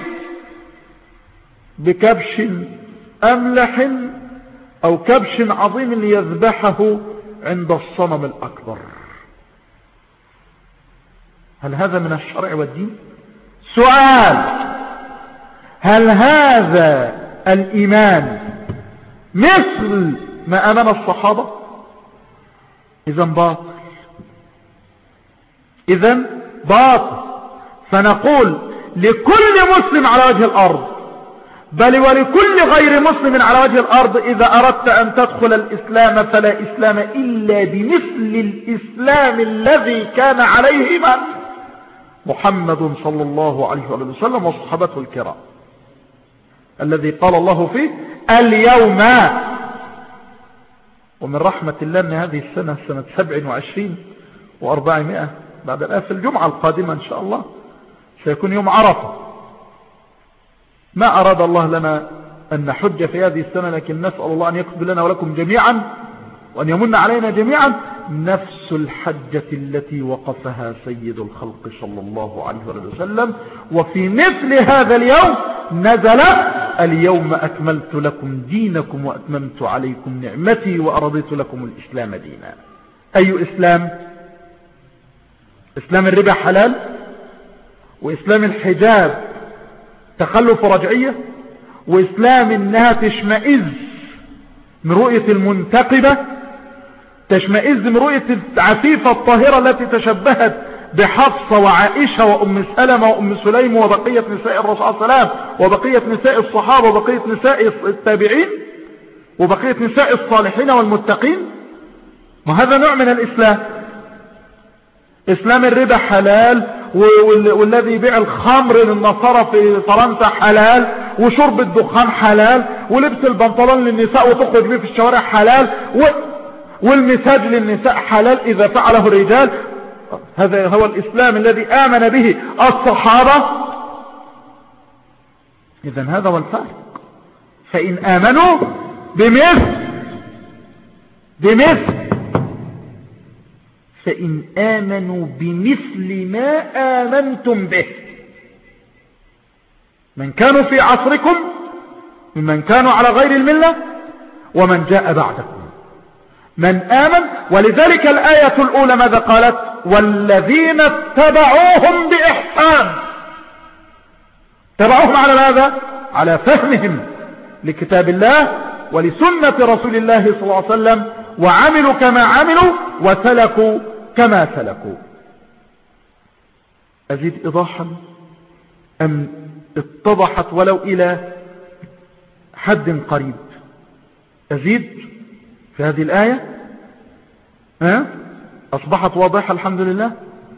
بكبش أملح أو كبش عظيم ليذبحه عند الصنم الأكبر؟ هل هذا من الشرع والدين؟ سؤال: هل هذا الإيمان مثل ما آمن الصحابة؟ إذن باطل، إذن باطل. فنقول لكل مسلم على وجه الأرض، بل ولكل غير مسلم على وجه الأرض: إذا أردت أن تدخل الإسلام فلا إسلام إلا بمثل الإسلام الذي كان عليه من؟ محمد صلى الله عليه وسلم وصحابته الكرام، الذي قال الله فيه: اليوم. ومن رحمة الله أن هذه السنة سنة سبع وعشرين وأربعمائة بعد الآن في الجمعة القادمة إن شاء الله سيكون يوم عرفة. ما أراد الله لنا أن نحج في هذه السنة، لكن نسأل الله أن يكتب لنا ولكم جميعا وأن يمن علينا جميعا نفس الحجة التي وقفها سيد الخلق صلى الله عليه وسلم. وفي مثل هذا اليوم نزل: اليوم أكملت لكم دينكم وأتممت عليكم نعمتي ورضيت لكم الإسلام دينا. أي إسلام؟ إسلام الربا حلال، وإسلام الحجاب تخلف رجعية، وإسلام إنها تشمئز من رؤية المنتقبة، تشمئز من رؤية العفيفة الطاهرة التي تشبهت بحفصة وعائشة وأم سلمة وأم سليم وبقية نساء الرسول صلى الله عليه وسلم وبقية نساء الصحابة وبقية نساء التابعين وبقية نساء الصالحين والمتقين. وهذا نوع من الإسلام. إسلام الربا حلال، والذي يبيع الخمر للنصارى في فرنسا حلال، وشرب الدخان حلال، ولبس البنطلون للنساء وتخرج به في الشوارع حلال، والمساج للنساء حلال إذا فعله الرجال. هذا هو الإسلام الذي آمن به الصحابة. إذن هذا هو الفرق. فإن آمنوا بمثل بمثل فإن آمنوا بمثل ما آمنتم به من كانوا في عصركم ممن كانوا على غير الملة ومن جاء بعدكم من آمن. ولذلك الآية الأولى ماذا قالت؟ والذين اتبعوهم بإحسان. تبعوهم على ماذا؟ على فهمهم لكتاب الله ولسنة رسول الله صلى الله عليه وسلم، وعملوا كما عملوا وسلكوا كما سلكوا. أزيد إيضاحا أم اتضحت ولو إلى حد قريب. أزيد في هذه الآية ها؟ أصبحت واضحة الحمد لله.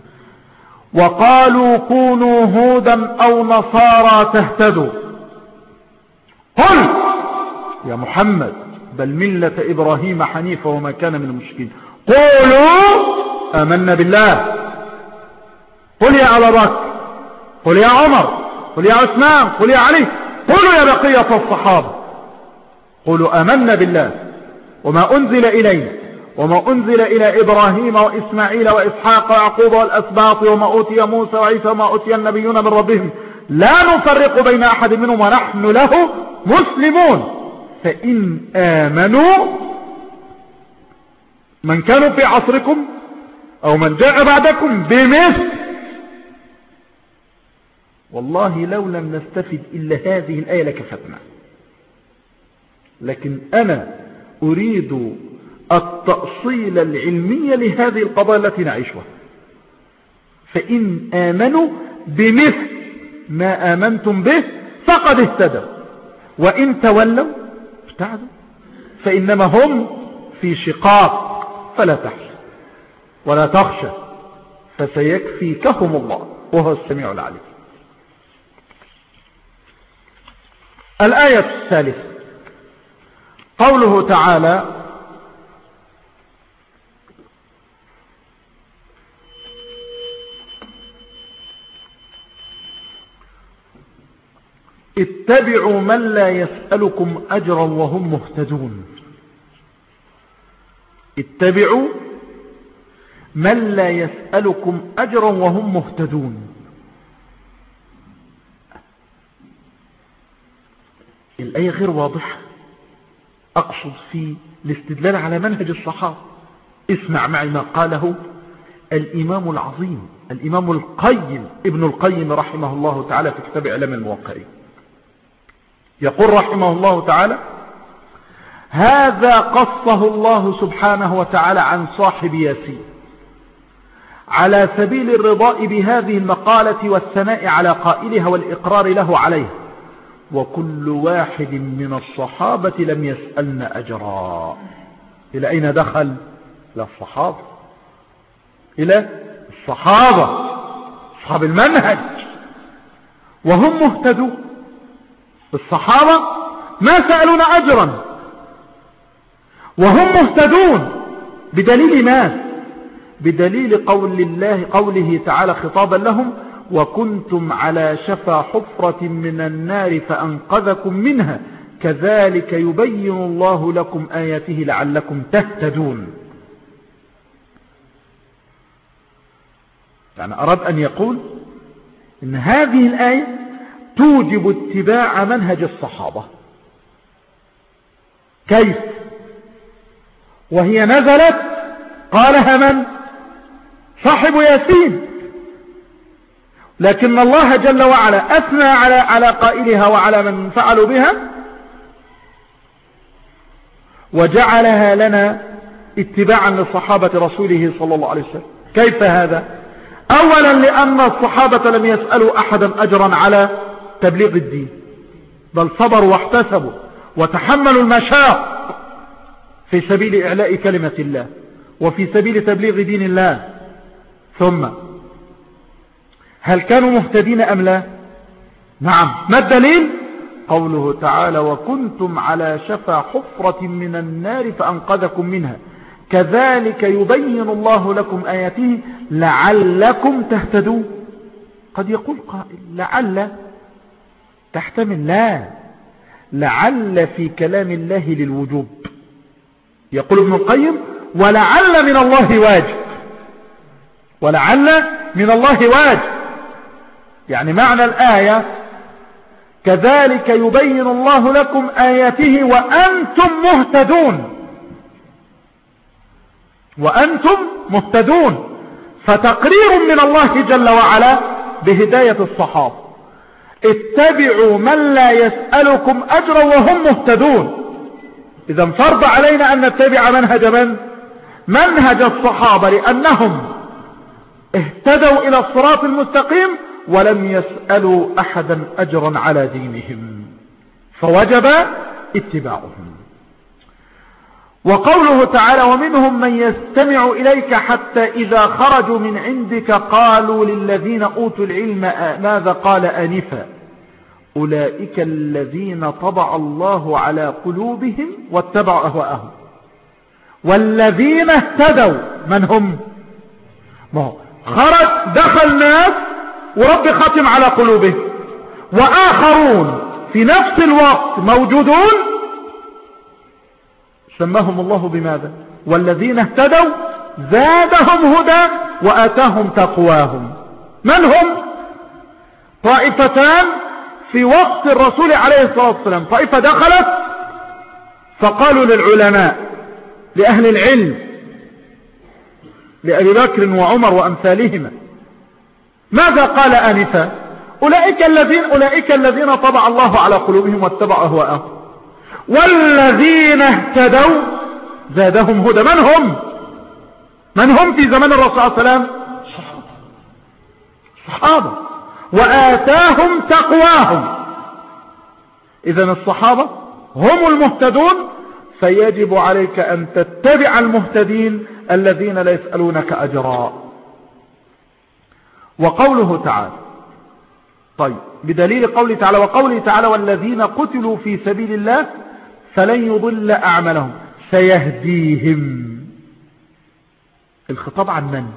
وقالوا كونوا هودا أو نصارى تهتدوا. قل يا محمد بل ملة إبراهيم حنيفة وما كان من المشركين. قولوا آمنا بالله. قل يا أبا بكر، قل يا عمر، قل يا عثمان، قل يا علي، قولوا يا بقية الصحابة، قولوا آمنا بالله وما أنزل إلينا وما أنزل إلى إبراهيم وإسماعيل وإسحاق ويعقوب والأسباط وما أوتي موسى وعيسى وما أوتي النبيون من ربهم لا نفرق بين أحد منهم ونحن له مسلمون. فإن آمنوا من كانوا في عصركم أو من جاء بعدكم بمثل. والله لو لم نستفد إلا هذه الآية لكفتنا، لكن أنا أريد التأصيل العلمي لهذه القضايا التي نعيشها. فإن آمنوا بمثل ما آمنتم به فقد اهتدوا وإن تولوا ابتعدوا فإنما هم في شقاق فلا تحزن ولا تخشى فسيكفيكهم الله وهو السميع العليم. الآية الثالثة قوله تعالى اتبعوا من لا يسألكم أجرا وهم مهتدون. اتبعوا من لا يسألكم أجرا وهم مهتدون. الآية غير واضحة، أقصد في الاستدلال على منهج الصحابة. اسمع معي ما قاله الإمام العظيم الإمام القيم ابن القيم رحمه الله تعالى في كتاب إعلام الموقعين. يقول رحمه الله تعالى: هذا قصه الله سبحانه وتعالى عن صاحب ياسين على سبيل الرضاء بهذه المقالة والثناء على قائلها والإقرار له عليها، وكل واحد من الصحابة لم يسألنا أجرا. إلى أين دخل؟ إلى الصحابة، إلى الصحابة أصحاب المنهج وهم مهتدون. الصحابة ما سألون أجرا وهم مهتدون. بدليل ما؟ بدليل قول الله قوله تعالى خطابا لهم: وكنتم على شفا حفرة من النار فأنقذكم منها كذلك يبين الله لكم آياته لعلكم تهتدون. يعني أراد أن يقول إن هذه الآية توجب اتباع منهج الصحابة. كيف؟ وهي نزلت قالها من؟ صاحب ياسين، لكن الله جل وعلا أثنى على على قائلها وعلى من فعلوا بها وجعلها لنا اتباعا لصحابة رسوله صلى الله عليه وسلم. كيف هذا؟ أولا لأن الصحابة لم يسألوا أحدا أجرا على تبليغ الدين، بل صبروا واحتسبوا وتحملوا المشاق في سبيل إعلاء كلمة الله وفي سبيل تبليغ دين الله. ثم هل كانوا مهتدين أم لا؟ نعم. ما الدليل؟ قوله تعالى: وكنتم على شفا حفرة من النار فأنقذكم منها كذلك يبين الله لكم آياته لعلكم تهتدون. قد يقول قائل: لعل تحتمل لا، لعل في كلام الله للوجوب. يقول ابن القيم: ولعل من الله واجب، ولعل من الله واجب. يعني معنى الآية كذلك يبين الله لكم آياته وأنتم مهتدون، وأنتم مهتدون، فتقرير من الله جل وعلا بهداية الصحابة. اتبعوا من لا يسألكم أجرا وهم مهتدون. إذا فرض علينا أن نتبع منهج من؟ منهج الصحابة، لأنهم اهتدوا إلى الصراط المستقيم ولم يسألوا أحدا أجرا على دينهم، فوجب اتباعهم. وقوله تعالى ومنهم من يستمع إليك حتى إذا خرجوا من عندك قالوا للذين أوتوا العلم ماذا قال آنفا أولئك الذين طبع الله على قلوبهم واتبعوا أهواءهم والذين اهتدوا من هم؟ ما هو خرج دخل ناس ورب ختم على قلوبهم، وآخرون في نفس الوقت موجودون سماهم الله بماذا؟ والذين اهتدوا زادهم هدى وآتاهم تقواهم. من هم؟ طائفتان في وقت الرسول عليه الصلاة والسلام. طائفة دخلت فقالوا للعلماء لأهل العلم لأبي بكر وعمر وأمثالهما ماذا قال آنفا؟ أولئك الذين, أولئك الذين طبع الله على قلوبهم واتبعوا أهواءهم والذين اهتدوا زادهم هدى. من هم؟ من هم في زمن الرسول صلى الله عليه وسلم؟ صحابة. وآتاهم تقواهم. إذن الصحابة هم المهتدون، فيجب عليك أن تتبع المهتدين الذين لا يسألونك أجرا. وقوله تعالى طيب بدليل قوله تعالى وقوله تعالى والذين قتلوا في سبيل الله فلن يضل أعمالهم سيهديهم. الخطاب عن من؟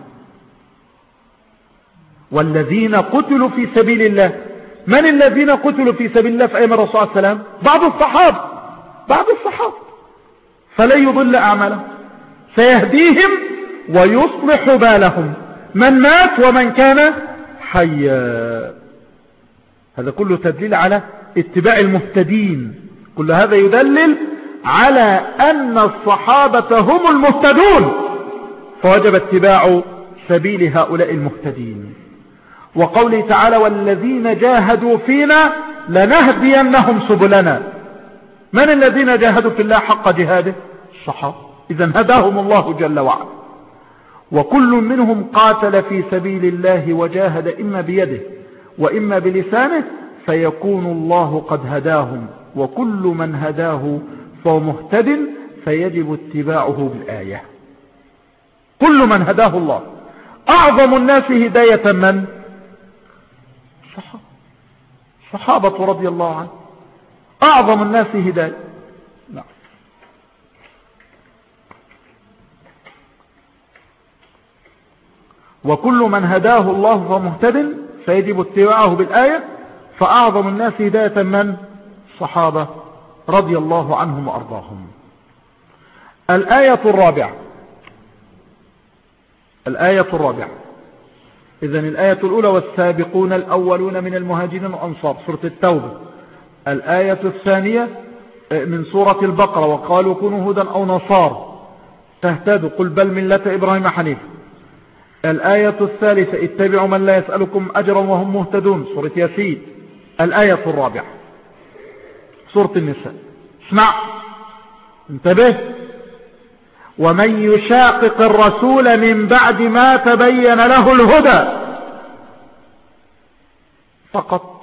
والذين قتلوا في سبيل الله. من الذين قتلوا في سبيل الله في أيام الرسول صلى الله عليه وسلم؟ بعض الصحابة بعض الصحابة فلن يضل أعمالهم سيهديهم ويصلح بالهم من مات ومن كان حيا. هذا كله تدليل على اتباع المهتدين. كل هذا يدلل على أن الصحابة هم المهتدون، فوجب اتباع سبيل هؤلاء المهتدين. وقوله تعالى والذين جاهدوا فينا لنهدينهم سبلنا. من الذين جاهدوا في الله حق جهاده؟ الصحابة. إذن هداهم الله جل وعلا. وكل منهم قاتل في سبيل الله وجاهد إما بيده وإما بلسانه فيكون الله قد هداهم. وكل من هداه فهو مهتد فيجب اتباعه بالآية. كل من هداه الله. أعظم الناس هداية من؟ صحابة صحابة رضي الله عنه أعظم الناس هداية. نعم. وكل من هداه الله فهو مهتد فيجب اتباعه بالآية. فأعظم الناس هداية من؟ الصحابة رضي الله عنهم وأرضاهم. الآية الرابعة الآية الرابعة إذن الآية الأولى والسابقون الأولون من المهاجرين والأنصار سورة التوبة. الآية الثانية من سورة البقرة وقالوا كونوا هودا أو نصارى تهتدوا قل بل ملة إبراهيم حنيفا. الآية الثالثة اتبعوا من لا يسألكم أجرا وهم مهتدون سورة ياسين. الآية الرابعة سورة النساء. اسمع انتبه ومن يشاقق الرسول من بعد ما تبين له الهدى فقط.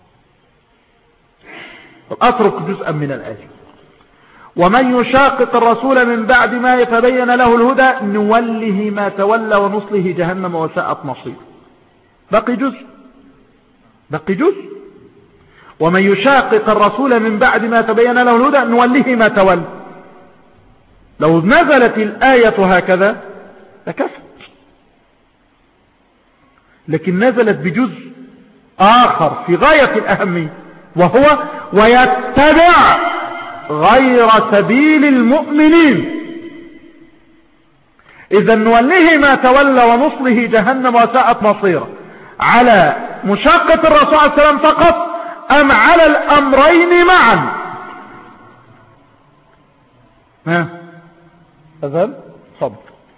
أترك جزءا من الآية. ومن يشاقق الرسول من بعد ما يتبين له الهدى نوله ما تولى ونصله جهنم وساءت مصير. بقي جزء بقي جزء ومن يشاقق الرسول من بعد ما تبين له الهدى نوله ما تولى. لو نزلت الآية هكذا لكفت، لكن نزلت بجزء آخر في غاية الأهمية وهو ويتبع غير سبيل المؤمنين. إذا نوله ما تولى ونصله جهنم وساءت مصيره. على مشاقة الرسول صلى الله عليه وسلم فقط أم على الأمرين معا؟ ها أذن صبر.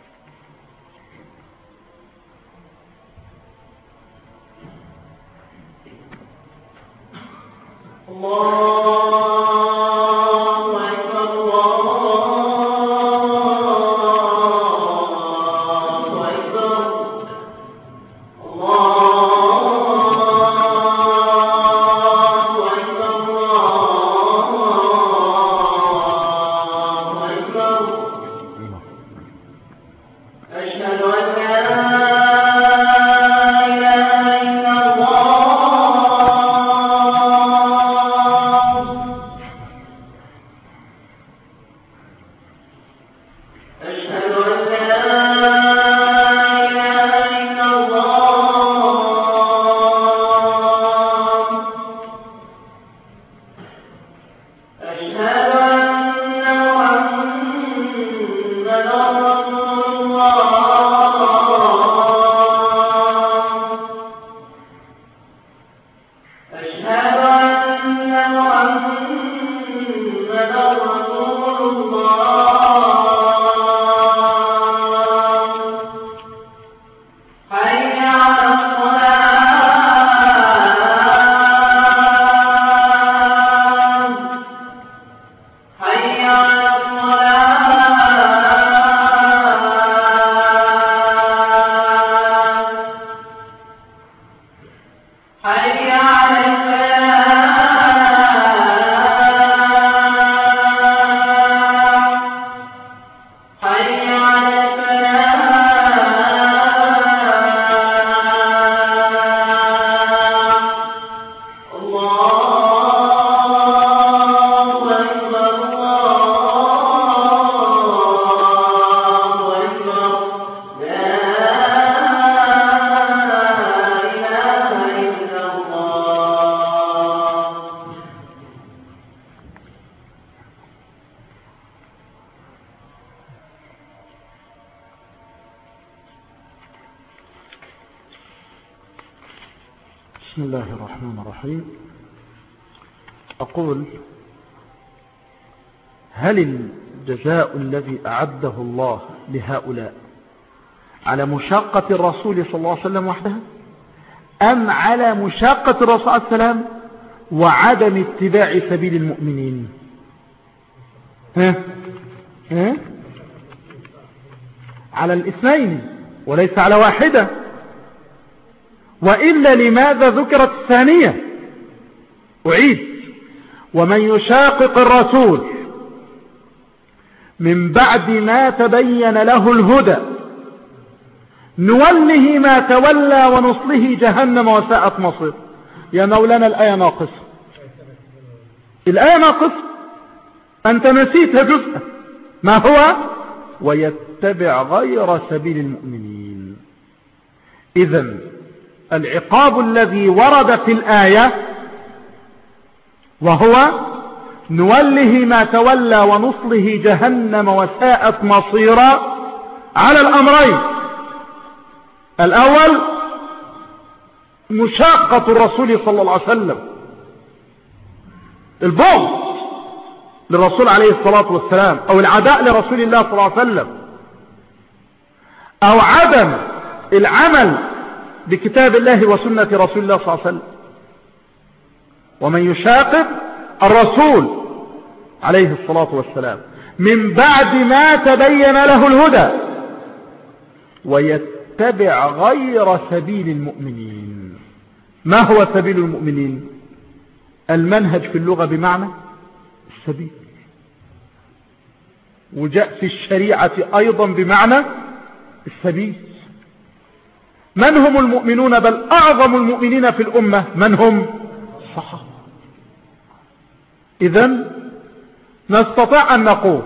الله بسم الله الرحمن الرحيم. أقول: هل الجزاء الذي أعده الله لهؤلاء على مشاقة الرسول صلى الله عليه وسلم وحدها، أم على مشاقة الرسول صلى الله عليه وسلم وعدم اتباع سبيل المؤمنين؟ ها؟ ها؟ على الاثنين وليس على واحدة. وإلا لماذا ذكرت الثانية؟ أعيد: ومن يشاقق الرسول من بعد ما تبين له الهدى نوله ما تولى ونصله جهنم وساءت مصير. يا مولانا الآية ناقصة، الآية ناقصة، أنت نسيت جزءا. ما هو؟ ويتبع غير سبيل المؤمنين. إذن العقاب الذي ورد في الآية وهو نوله ما تولى ونصله جهنم وساءت مصيرا على الأمرين: الأول مشاقة الرسول صلى الله عليه وسلم، البغض للرسول عليه الصلاة والسلام أو العداء لرسول الله صلى الله عليه وسلم، أو عدم العمل بكتاب الله وسنة رسول الله صلى الله عليه وسلم. ومن يشاقق الرسول عليه الصلاة والسلام من بعد ما تبين له الهدى ويتبع غير سبيل المؤمنين. ما هو سبيل المؤمنين؟ المنهج في اللغة بمعنى السبيل، وجاء في الشريعة أيضا بمعنى السبيل. من هم المؤمنون؟ بل أعظم المؤمنين في الأمة من هم؟ الصحابة. إذن نستطيع أن نقول: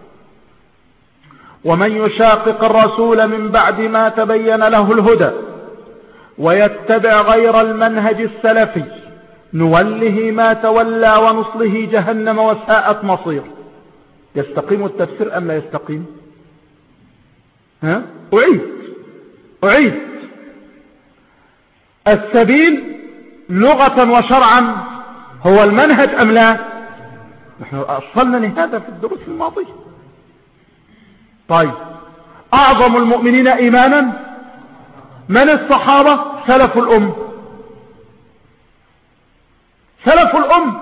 ومن يشاقق الرسول من بعد ما تبين له الهدى ويتبع غير المنهج السلفي نوله ما تولى ونصله جهنم وساءت مصير. يستقيم التفسير أم لا يستقيم؟ ها؟ أعيد أعيد السبيل لغة وشرعا هو المنهج أم لا؟ نحن أصلنا لهذا في الدروس الماضية. طيب، أعظم المؤمنين إيمانا من؟ الصحابة، سلف الأم. سلف الأم.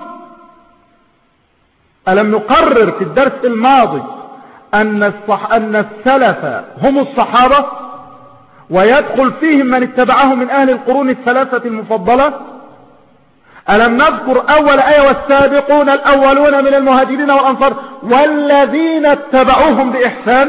ألم نقرر في الدرس الماضي أن, الصح... أن السلف هم الصحابة ويدخل فيهم من اتبعهم من أهل القرون الثلاثة المفضلة؟ ألم نذكر أول آية: والسابقون الأولون من المهاجرين والأنصار والذين اتبعوهم بإحسان؟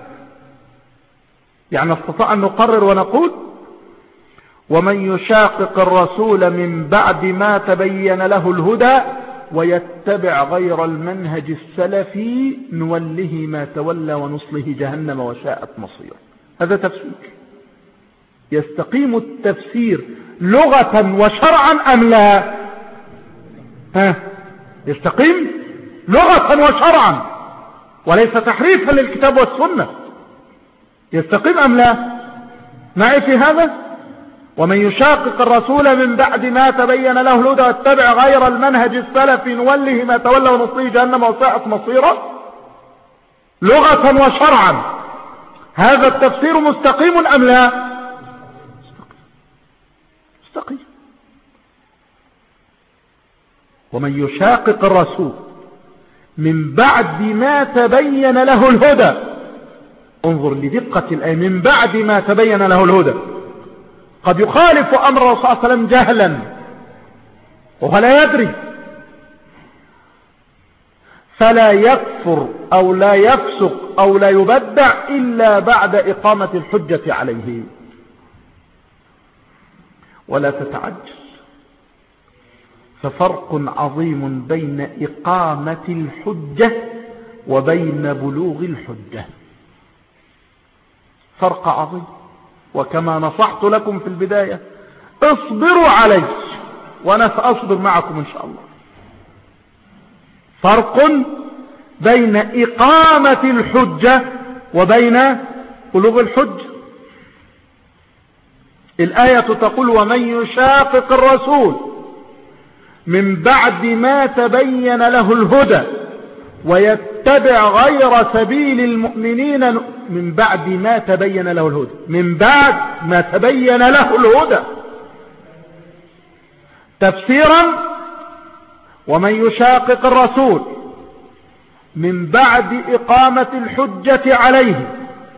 يعني نستطيع أن نقرر ونقول: ومن يشاقق الرسول من بعد ما تبين له الهدى ويتبع غير المنهج السلفي نوله ما تولى ونصله جهنم وساءت مصير. هذا تفسير. يستقيم التفسير لغة وشرعا أم لا؟ ها؟ يستقيم لغة وشرعا. وليس تحريفا للكتاب والسنة. يستقيم أم لا؟ معي في هذا؟ ومن يشاقق الرسول من بعد ما تبين له الهدى واتبع غير المنهج السلفي نوله ما تولى ونصليه جهنم وساءت مصيره. لغة وشرعا هذا التفسير مستقيم أم لا؟ مستقيم. ومن يشاقق الرسول من بعد ما تبين له الهدى، انظر لدقة الآية، من بعد ما تبين له الهدى. قد يخالف أمر الرسول صلى الله عليه وسلم جهلا وهو لا يدري، فلا يكفر أو لا يفسق أو لا يبدع إلا بعد إقامة الحجة عليه. ولا تتعجل، ففرق عظيم بين إقامة الحجة وبين بلوغ الحجة، فرق عظيم. وكما نصحت لكم في البداية اصبروا عليه وأنا سأصبر معكم إن شاء الله. فرق بين إقامة الحجة وبين بلوغ الحجة. الآية تقول ومن يشاقق الرسول من بعد ما تبين له الهدى ويتبع غير سبيل المؤمنين. من بعد ما تبين له الهدى، من بعد ما تبين له الهدى. تفسيرا ومن يشاقق الرسول من بعد إقامة الحجة عليه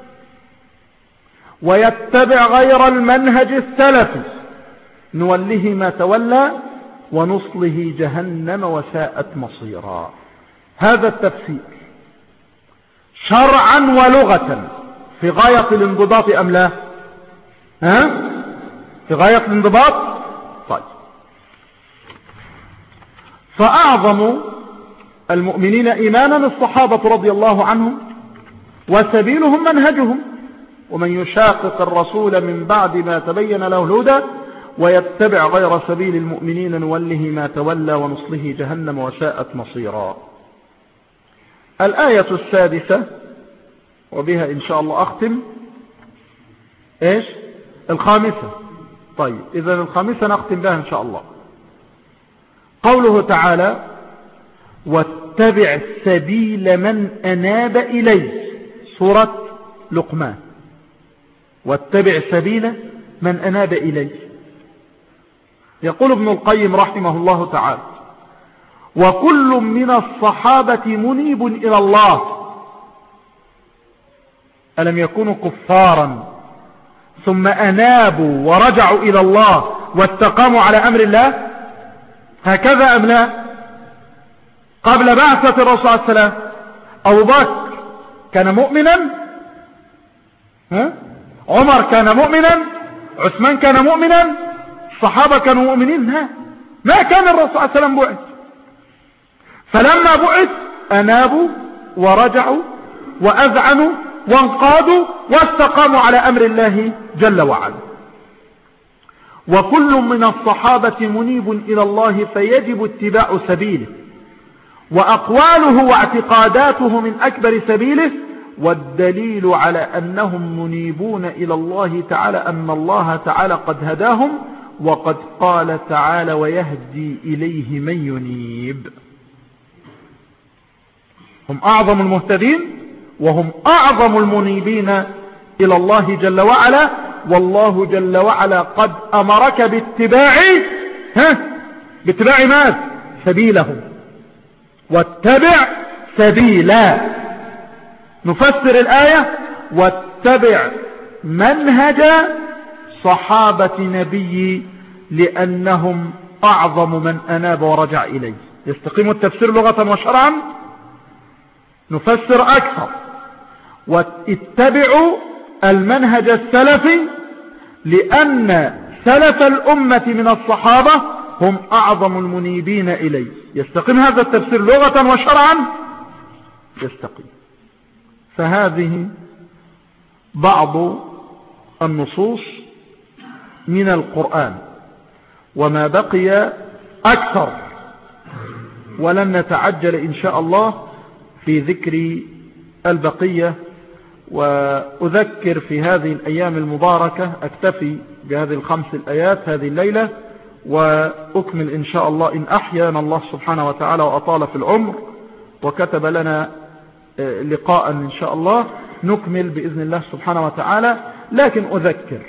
ويتبع غير المنهج السلفي نوله ما تولى ونصله جهنم وساءت مصيرا. هذا التفسير شرعا ولغة في غاية الانضباط أم لا؟ ها؟ في غاية الانضباط. طيب، فأعظم المؤمنين إيمانا الصحابة رضي الله عنهم وسبيلهم منهجهم. ومن يشاقق الرسول من بعد ما تبين له الهدى ويتبع غير سبيل المؤمنين نوله ما تولى ونصله جهنم وساءت مصيرا. الآية السادسة وبها إن شاء الله أختم. إيش؟ الخامسة. طيب، إذن الخامسة نختم بها إن شاء الله. قوله تعالى واتبع سبيل من أناب إليه، سورة لقمان. واتبع سبيل من أناب إليه. يقول ابن القيم رحمه الله تعالى وكل من الصحابة منيب إلى الله. ألم يكونوا كفارا ثم أنابوا ورجعوا إلى الله واستقاموا على أمر الله؟ هكذا أم لا؟ قبل بعثة الرسول صلى الله عليه وسلم أبو بكر كان مؤمنا، ها؟ عمر كان مؤمنا، عثمان كان مؤمنا، الصحابة كانوا مؤمنين. ها؟ ما كان الرسول صلى الله عليه وسلم بعث. فلما بعث أنابوا ورجعوا وأذعنوا وانقادوا واستقاموا على أمر الله جل وعلا. وكل من الصحابة منيب إلى الله فيجب اتباع سبيله، وأقواله واعتقاداته من أكبر سبيله. والدليل على أنهم منيبون إلى الله تعالى أن الله تعالى قد هداهم، وقد قال تعالى ويهدي إليه من ينيب. هم أعظم المهتدين وهم أعظم المنيبين إلى الله جل وعلا. والله جل وعلا قد أمرك باتباع ها باتباع ماذا؟ سبيلهم. واتبع سبيلا. نفسر الآية واتبع منهج صحابة نبي لأنهم أعظم من أناب ورجع إليه. يستقيم التفسير لغة وشرعا. نفسر أكثر واتبعوا المنهج السلفي لأن سلف الأمة من الصحابة هم أعظم المنيبين إليه. يستقيم هذا التفسير لغة وشرعا؟ يستقيم. فهذه بعض النصوص من القرآن، وما بقي أكثر، ولن نتعجل إن شاء الله في ذكر البقية وأذكر في هذه الأيام المباركة. أكتفي بهذه الخمس الآيات هذه الليلة، وأكمل إن شاء الله إن أحيانا الله سبحانه وتعالى وأطال في العمر وكتب لنا لقاء إن شاء الله، نكمل بإذن الله سبحانه وتعالى. لكن أذكر،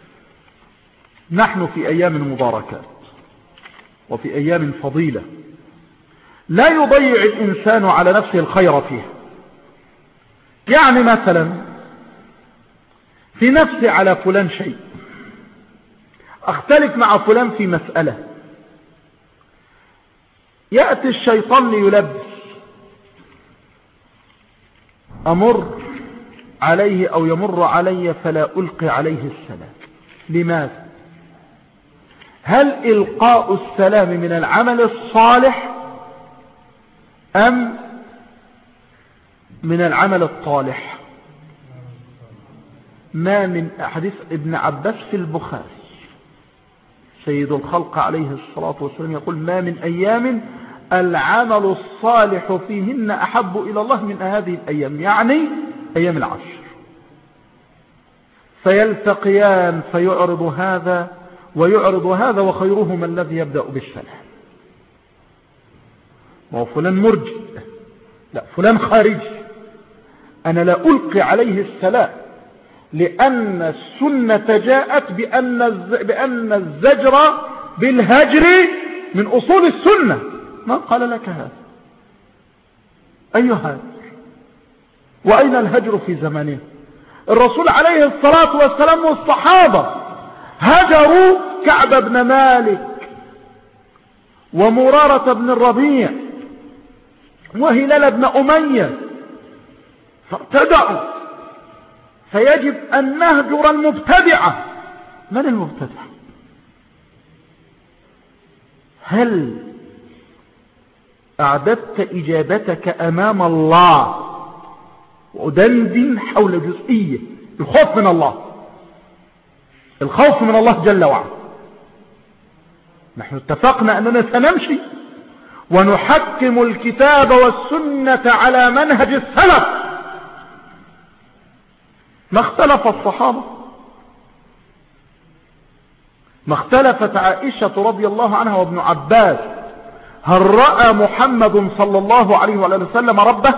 نحن في أيام مباركات وفي أيام فضيلة، لا يضيع الإنسان على نفسه الخير فيها. يعني مثلا في نفسي على فلان شيء، أختلف مع فلان في مسألة، يأتي الشيطان ليلبس، أمر عليه أو يمر علي فلا ألقي عليه السلام. لماذا؟ هل إلقاء السلام من العمل الصالح أم من العمل الطالح؟ ما من حديث ابن عباس في البخاري سيد الخلق عليه الصلاة والسلام يقول: ما من أيام العمل الصالح فيهن أحب إلى الله من هذه الأيام، يعني أيام العشر. فيلتقيان فيعرض هذا ويعرض هذا، وخيرهما الذي يبدأ بالسلام. وهو فلان مرجئ، لا فلان خارجي، أنا لا ألقي عليه السلام، لأن السنة جاءت بأن بأن الزجر بالهجر من أصول السنة. من قال لك هذا؟ أي هجر؟ وأين الهجر في زمانه؟ الرسول عليه الصلاة والسلام والصحابة هجروا كعب بن مالك ومرارة بن الربيع وهلال بن أمية، فابتدعوا. فيجب أن نهجر المبتدعة. من المبتدع؟ هل أعددت إجابتك أمام الله وأدندن حول جزئية الخوف من الله؟ الخوف من الله جل وعلا. نحن اتفقنا أننا سنمشي ونحكم الكتاب والسنة على منهج السلف. ما اختلف الصحابة، ما اختلفت عائشة رضي الله عنها وابن عباس: هل رأى محمد صلى الله عليه وآله وسلم ربه؟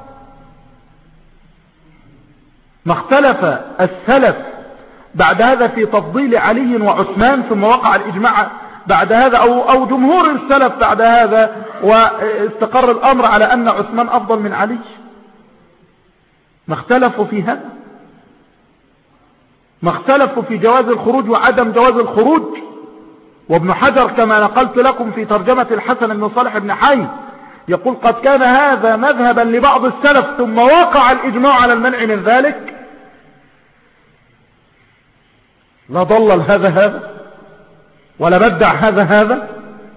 ما اختلف السلف بعد هذا في تفضيل علي وعثمان، ثم وقع الإجماع بعد هذا، أو, أو جمهور السلف بعد هذا، واستقر الأمر على أن عثمان أفضل من علي. ما اختلفوا في هذا. ما اختلفوا في جواز الخروج وعدم جواز الخروج. وابن حجر كما نقلت لكم في ترجمة الحسن بن صالح بن حي يقول: قد كان هذا مذهبا لبعض السلف ثم وقع الإجماع على المنع من ذلك. لا ضلل هذا هذا ولا بدع هذا هذا.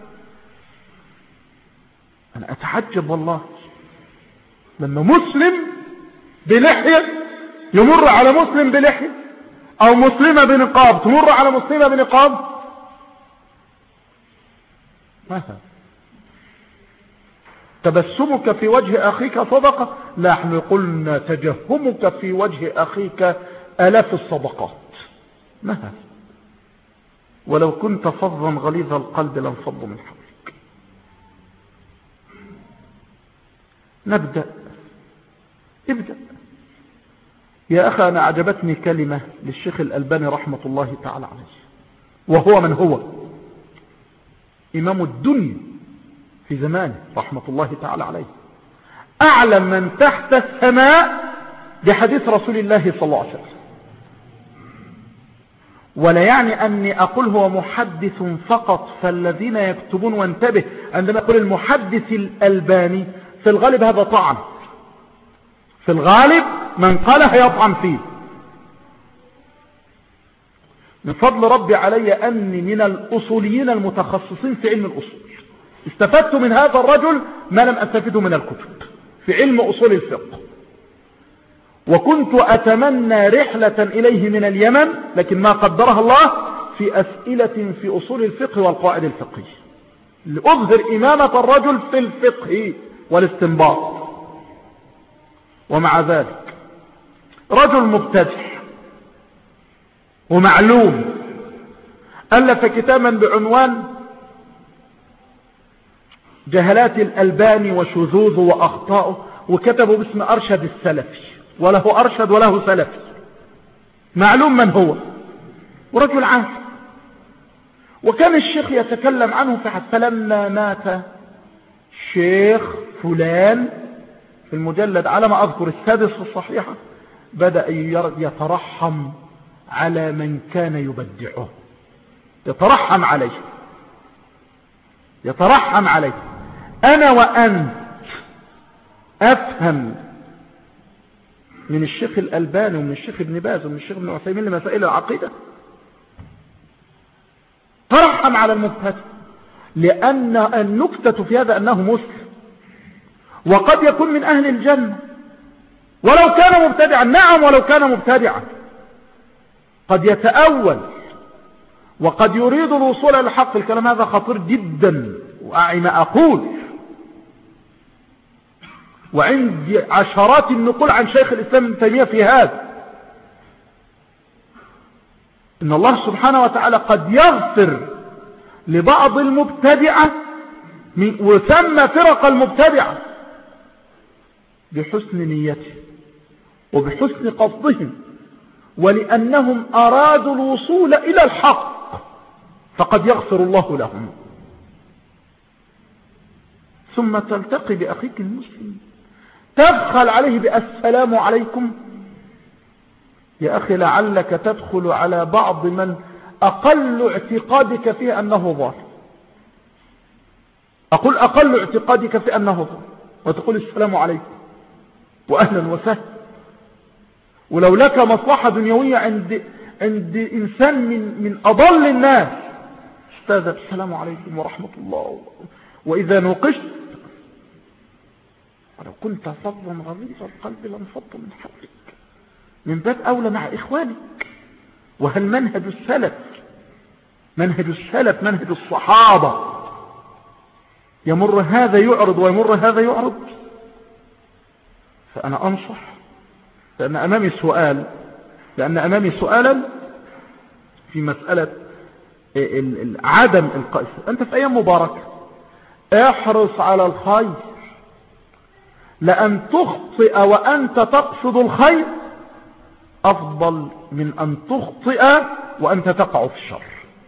أنا أتعجب والله لما مسلم بلحية يمر على مسلم بلحية، أو مسلمة بنقاب تمر على مسلمة بنقاب. ماذا؟ تبسمك في وجه أخيك صدقة؟ لا، احنا قلنا تجهمك في وجه أخيك آلاف الصدقات. ماذا؟ ولو كنت فظا غليظ القلب لانفضوا من حولك. نبدأ. ابدأ يا أخي. أنا أعجبتني كلمة للشيخ الألباني رحمة الله تعالى عليه، وهو من هو؟ إمام الدنيا في زمانه رحمة الله تعالى عليه، أعلم من تحت السماء بحديث رسول الله صلى الله عليه وسلم. ولا يعني أني أقول هو محدث فقط، فالذين يكتبون، وانتبه عندما أقول المحدث الألباني في الغالب هذا طعن، في الغالب من قاله يطعن فيه. من فضل ربي علي أني من الأصوليين المتخصصين في علم الأصول، استفدت من هذا الرجل ما لم أستفده من الكتب في علم أصول الفقه. وكنت أتمنى رحلة إليه من اليمن، لكن ما قدرها الله، في أسئلة في أصول الفقه والقواعد الفقهية، لأظهر إمامة الرجل في الفقه والاستنباط. ومع ذلك رجل مبتدع ومعلوم ألف كتابا بعنوان جهلات الألباني وشذوذه وأخطاؤه، وكتبه باسم أرشد السلفي، وله أرشد وله سلفي، معلوم من هو، ورجل عام. وكان الشيخ يتكلم عنه فلما مات الشيخ فلان في المجلد على ما أذكر السادس في الصحيحة بدأ يترحم على من كان يبدعه، يترحم عليه يترحم عليه. أنا وأنت أفهم من الشيخ الألباني ومن الشيخ ابن باز ومن الشيخ ابن عثيمين لمسائل العقيدة، ترحم على المبتدع، لأن النكتة في هذا أنه مسلم وقد يكون من أهل الجنة ولو كان مبتدعا. نعم ولو كان مبتدعا قد يتأول وقد يريد الوصول إلى الحق. الكلام هذا خطير جدا وأعي ما أقول، وعندي عشرات النقول عن شيخ الإسلام ابن تيمية في هذا. إن الله سبحانه وتعالى قد يغفر لبعض المبتدعة وسمى فرق المبتدعة بحسن نيته وبحسن قصدهم، ولأنهم أرادوا الوصول إلى الحق فقد يغفر الله لهم. ثم تلتقي بأخيك المسلم تبخل عليه بالسلام عليكم. يا أخي لعلك تدخل على بعض من أقل اعتقادك فيه أنه ضال، أقول أقل اعتقادك فيه أنه ضال، وتقول السلام عليكم وأهلا وسهلا، ولو لك مصلحة دنيوية عند عند إنسان من من أضل الناس استاذ السلام عليكم ورحمة الله، وإذا نوقشت ولو كنت فظا غليظ القلب لانفض من حولك، من باب أولى مع إخوانك. وهل منهج السلف منهج السلف منهج الصحابة يمر هذا يعرض ويمر هذا يعرض؟ فأنا أنصح، لأن أمامي سؤال لأن أمامي سؤالا في مسألة عدم القيس. أنت في أيام مباركة احرص على الخير، لأن تخطئ وأنت تقصد الخير أفضل من أن تخطئ وأنت تقع في الشر.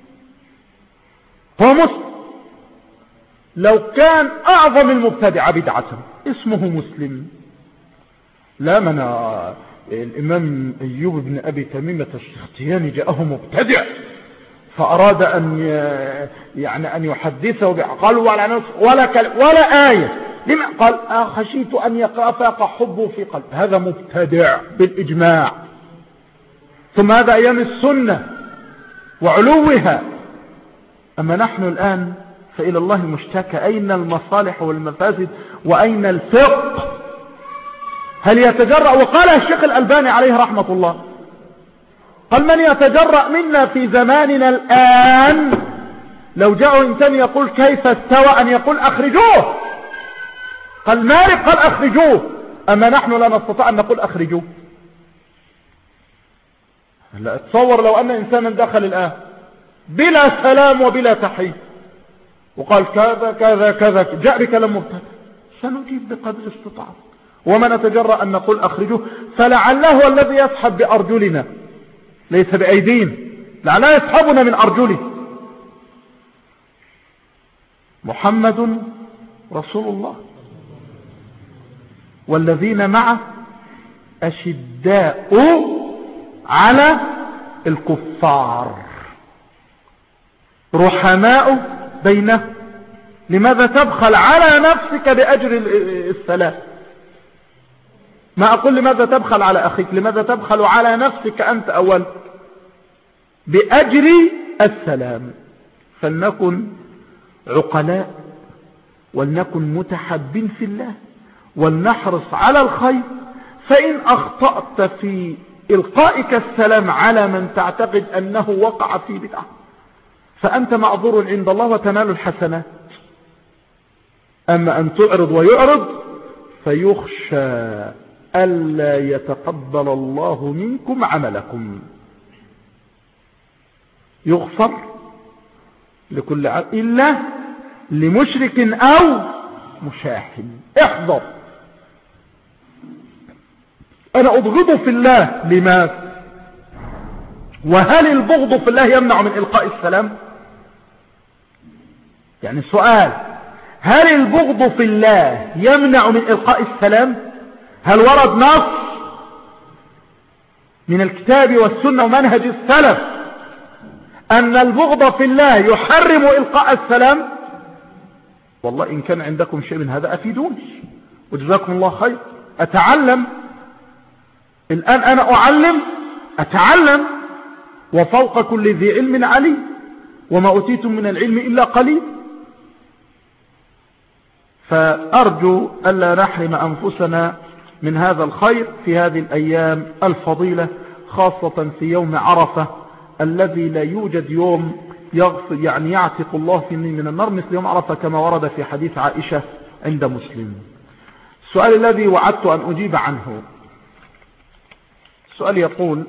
هو مسلم، لو كان أعظم المبتدع بدعة اسمه مسلم. لا من الإمام أيوب بن أبي تميمة السختياني جاءه مبتدع فأراد أن يعني أن يحدثه قال ولا نص ولا كلام ولا آية. لما قال خشيت أن يقع فيقع حبه في قلب. هذا مبتدع بالإجماع. ثم هذا أيام السنة وعلوها. أما نحن الآن فإلى الله المشتكى. أين المصالح والمفاسد وأين الفقه؟ هل يتجرأ؟ وقال الشيخ الألباني عليه رحمة الله قال من يتجرأ منا في زماننا الآن لو جاء إنسان يقول كيف استوى أن يقول أخرجوه. قال مالك قال أخرجوه. أما نحن لا نستطيع أن نقول أخرجوه. لا اتصور لو أن إنسانا دخل الآن بلا سلام وبلا تحية وقال كذا كذا كذا جاء بكلام مبتدع سنجيب بقدر استطاعته. وما نتجرأ أن نقول أخرجوه فلعله هو الذي يسحب بأرجلنا ليس بأيدينا. لعله يسحبنا من أرجله. محمد رسول الله والذين معه أشداء على الكفار رحماء بينهم. لماذا تبخل على نفسك بأجر السلام؟ ما أقول لماذا تبخل على أخيك، لماذا تبخل على نفسك أنت أول بأجر السلام؟ فلنكن عقلاء ولنكن متحبين في الله ولنحرص على الخير. فإن أخطأت في إلقائك السلام على من تعتقد أنه وقع في بدعة فأنت معذور عند الله وتنال الحسنات. أما أن تعرض ويعرض فيخشى ألا يتقبل الله منكم عملكم. يغفر لكل عبد إلا لمشرك أو مشاحن. احذر، أنا أبغض في الله لماذا؟ وهل البغض في الله يمنع من إلقاء السلام؟ يعني السؤال، هل البغض في الله يمنع من إلقاء السلام؟ هل ورد نص من الكتاب والسنة ومنهج السلف أن البغض في الله يحرم إلقاء السلام؟ والله إن كان عندكم شيء من هذا أفيدوني وجزاكم الله خير. أتعلم الآن، أنا أعلم أتعلم، وفوق كل ذي علم عليم، وما أوتيتم من العلم إلا قليل. فأرجو ألا نحرم أنفسنا من هذا الخير في هذه الأيام الفضيلة، خاصة في يوم عرفة الذي لا يوجد يوم يغفر يعني يعتق الله فيه من النار مثل يوم عرفة، كما ورد في حديث عائشة عند مسلم. السؤال الذي وعدت أن أجيب عنه، السؤال يقول: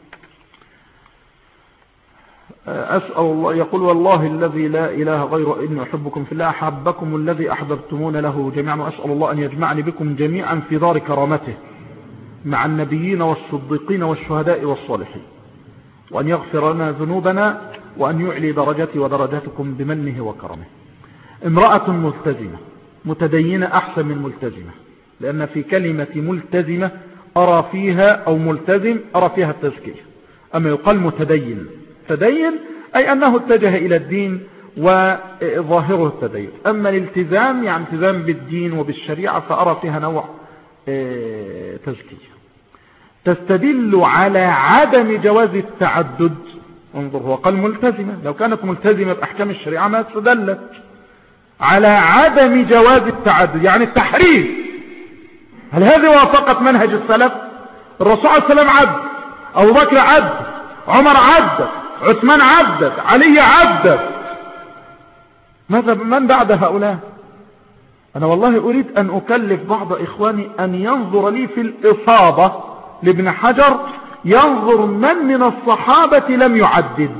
أسأل الله، يقول: والله الذي لا إله غيره إني أحبكم في الله، أحبكم الذي أحببتمون له جميعا، وأسأل الله أن يجمعني بكم جميعا في دار كرامته مع النبيين والصديقين والشهداء والصالحين، وأن يغفر لنا ذنوبنا، وأن يعلي درجتي ودرجاتكم بمنه وكرمه. امرأة ملتزمة متدينة أحسن من ملتزمة، لأن في كلمة ملتزمة أرى فيها أو ملتزم أرى فيها التزكية، أما يقال متدين، تدين أي أنه اتجه إلى الدين وظاهره التدين. أما الالتزام يعني التزام بالدين وبالشريعة فأرى فيها نوع تزكية. تستدل على عدم جواز التعدد. انظر، هو قال ملتزمة، لو كانت ملتزمة بأحكام الشريعة ما استدلت على عدم جواز التعدد، يعني التحريم. هل هذه وافقت منهج السلف؟ الرسول عليه السلام عبد، أبو بكر عبد، عمر عبد، عثمان عبد، علي عبد، ماذا من بعد هؤلاء؟ أنا والله أريد أن أكلف بعض إخواني أن ينظر لي في الإصابة لابن حجر، ينظر من من الصحابة لم يعدد،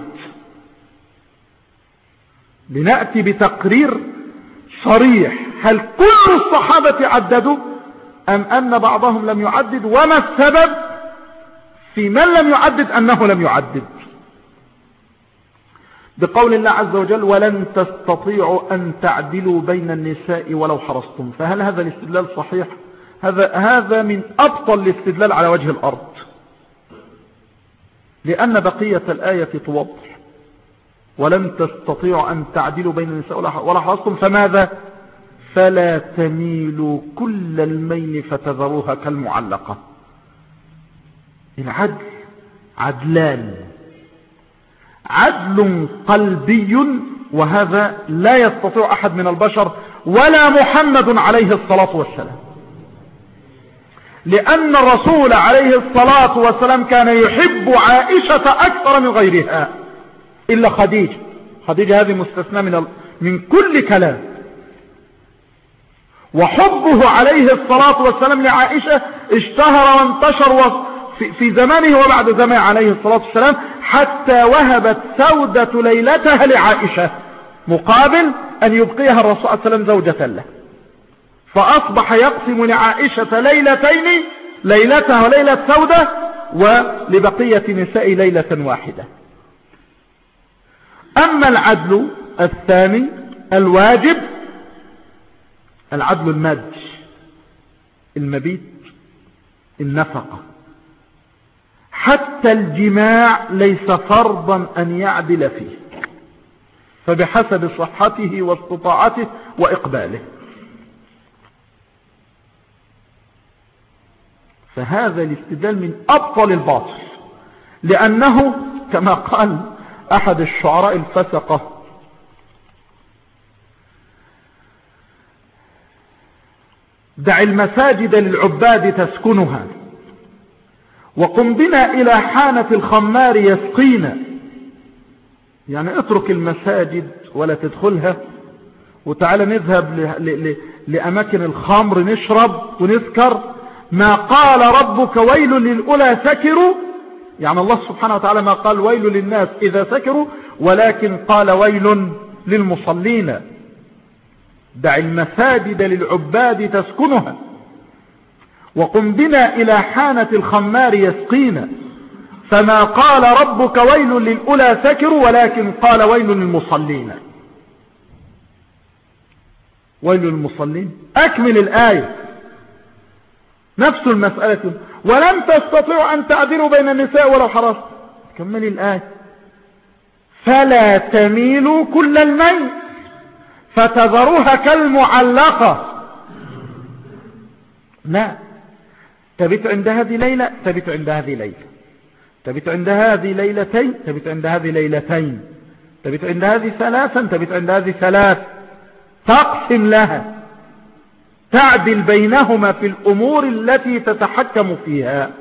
لنأتي بتقرير صريح، هل كل الصحابة عددوا أم أن بعضهم لم يعدد، وما السبب في من لم يعدد أنه لم يعدد. بقول الله عز وجل: ولن تستطيعوا أن تعدلوا بين النساء ولو حرصتم. فهل هذا الاستدلال صحيح؟ هذا هذا من أبطل الاستدلال على وجه الأرض، لأن بقية الآية توضح: ولن تستطيعوا أن تعدلوا بين النساء ولا حرصتم، فماذا؟ فلا تميلوا كل الميل فتذروها كالمعلقة. العدل عدلان، عدل قلبي، وهذا لا يستطيع أحد من البشر ولا محمد عليه الصلاة والسلام، لأن الرسول عليه الصلاة والسلام كان يحب عائشة أكثر من غيرها إلا خديجة. خديجة هذه مستثنى من, من كل كلام. وحبه عليه الصلاة والسلام لعائشة اشتهر وانتشر في زمانه وبعد زمان عليه الصلاة والسلام، حتى وهبت سودة ليلتها لعائشة مقابل أن يبقيها الرسول صلى الله عليه وسلم زوجة له، فأصبح يقسم لعائشة ليلتين، ليلتها وليلة سودة، ولبقية نساء ليلة واحدة. أما العدل الثاني الواجب، العدل المادي، المبيت، النفقة، حتى الجماع ليس فرضا أن يعدل فيه، فبحسب صحته واستطاعته وإقباله. فهذا الاستدلال من أبطل الباطل، لأنه كما قال أحد الشعراء الفسقة: دع المساجد للعباد تسكنها، وقم بنا إلى حانة الخمار يسقينا. يعني اترك المساجد ولا تدخلها، وتعالى نذهب ل... ل... ل... لأماكن الخمر نشرب ونسكر، ما قال ربك ويل للأولى سكروا، يعني الله سبحانه وتعالى ما قال ويل للناس إذا سكروا، ولكن قال ويل للمصلين. دع المساجد للعباد تسكنها، وقم بنا إلى حانة الخمار يسقينا. فما قال ربك ويل للأولى سكروا، ولكن قال ويل للمصلين. ويل للمصلين. أكمل الآية، نفس المسألة. ولن تستطيعوا أن تعدلوا بين النساء ولو حرصتم. كمل الآية. فلا تميلوا كل الميل فتذروها كالمعلقة. لا، تبت عند هذه ليلة، تبت عند هذه ليلة، تبت عند هذه ليلتين، تبت عند هذه ليلتين، تبت عند هذه ثلاثا، تبت عند هذه ثلاث. تقسم لها، تعدل بينهما في الأمور التي تتحكم فيها.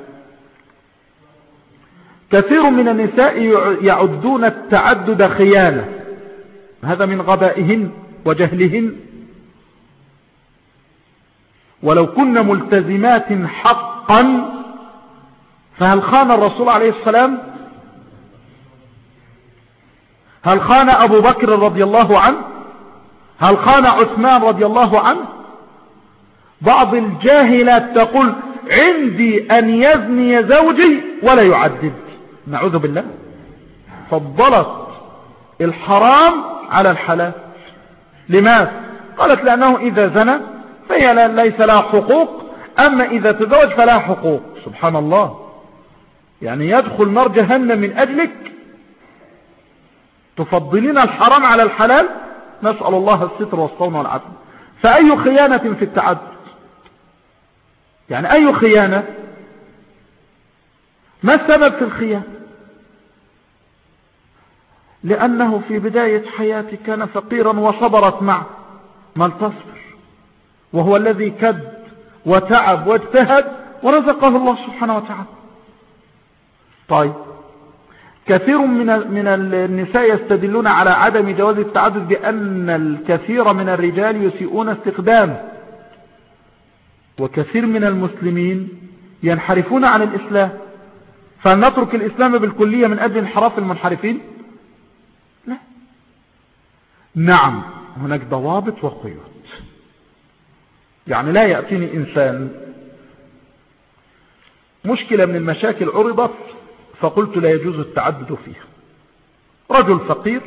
كثير من النساء يعدون التعدد خيانة، هذا من غبائهن وجهلهن. ولو كن ملتزمات حقا فهل خان الرسول عليه السلام؟ هل خان أبو بكر رضي الله عنه؟ هل خان عثمان رضي الله عنه؟ بعض الجاهلات تقول عندي أن يزني زوجي ولا يعدد. نعوذ بالله. فضلت الحرام على الحلال. لماذا؟ قالت لأنه إذا زنى فهي ليس لها حقوق، أما إذا تزوج فلا حقوق. سبحان الله، يعني يدخل نار جهنم من أجلك. تفضلين الحرام على الحلال. نسأل الله الستر والصون والعافية. فأي خيانة في التعدد؟ يعني أي خيانة؟ ما السبب في الخيانة؟ لأنه في بداية حياته كان فقيرا وصبرت معه ما تصبر، وهو الذي كد وتعب واجتهد ورزقه الله سبحانه وتعالى. طيب، كثير من من النساء يستدلون على عدم جواز التعدد بأن الكثير من الرجال يسيئون استخدامه، وكثير من المسلمين ينحرفون عن الإسلام. فلنترك الإسلام بالكلية من أجل انحراف المنحرفين؟ لا. نعم، هناك ضوابط وقيود. يعني لا يأتيني إنسان مشكلة من المشاكل عرضت فقلت لا يجوز التعدد فيها. رجل فقير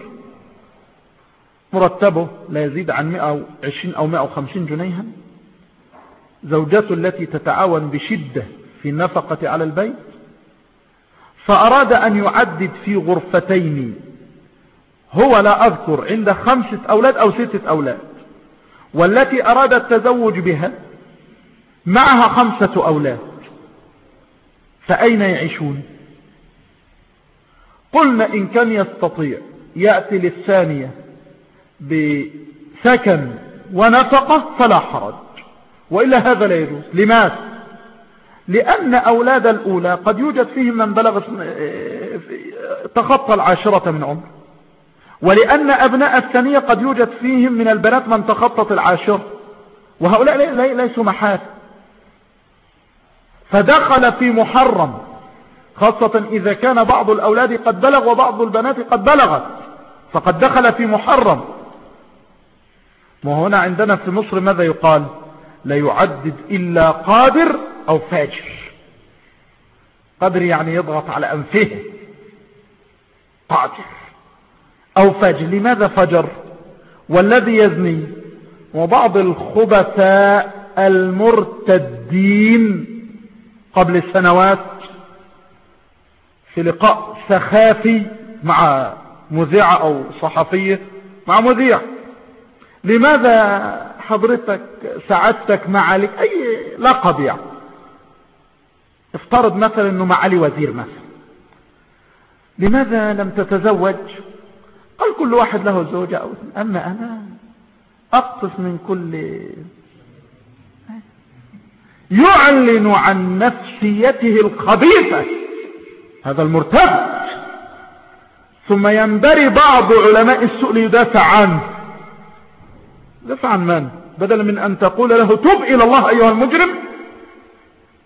مرتبه لا يزيد عن مئة وعشرين أو مئة وخمسين جنيها، زوجته التي تتعاون بشدة في النفقة على البيت، فأراد أن يعدد في غرفتين. هو لا أذكر عند خمسة أولاد أو ستة أولاد، والتي أراد التزوج بها معها خمسة أولاد، فأين يعيشون؟ قلنا إن كان يستطيع يأتي للثانية بسكن ونفقة فلا حرج، وإلا هذا لا يجوز. لماذا؟ لأن أولاد الأولى قد يوجد فيهم من بلغ تخطى العاشرة من عمر، ولأن أبناء الثانية قد يوجد فيهم من البنات من تخطت العاشرة، وهؤلاء ليسوا محال. فدخل في محرم، خاصة إذا كان بعض الأولاد قد بلغ وبعض البنات قد بلغت، فقد دخل في محرم. وهنا عندنا في مصر ماذا يقال؟ لا يعدد إلا قادر أو فاجر. قادر يعني يضغط على أنفه، قادر أو فاجر. لماذا فجر؟ والذي يزني وبعض الخبثاء المرتدين قبل سنوات في لقاء سخافي مع مذيعة أو صحفية مع مذيع، لماذا حضرتك سعادتك معالي أي لقب، يعني افترض مثلا أنه معالي وزير مثلا، لماذا لم تتزوج؟ قال كل واحد له زوجة أو أما أنا أقصف من كل. يعلن عن نفسيته الخبيثة هذا المرتد، ثم ينبري بعض علماء السوء ليدافع عنه. دافع عن من؟ بدلا من أن تقول له تب إلى الله أيها المجرم،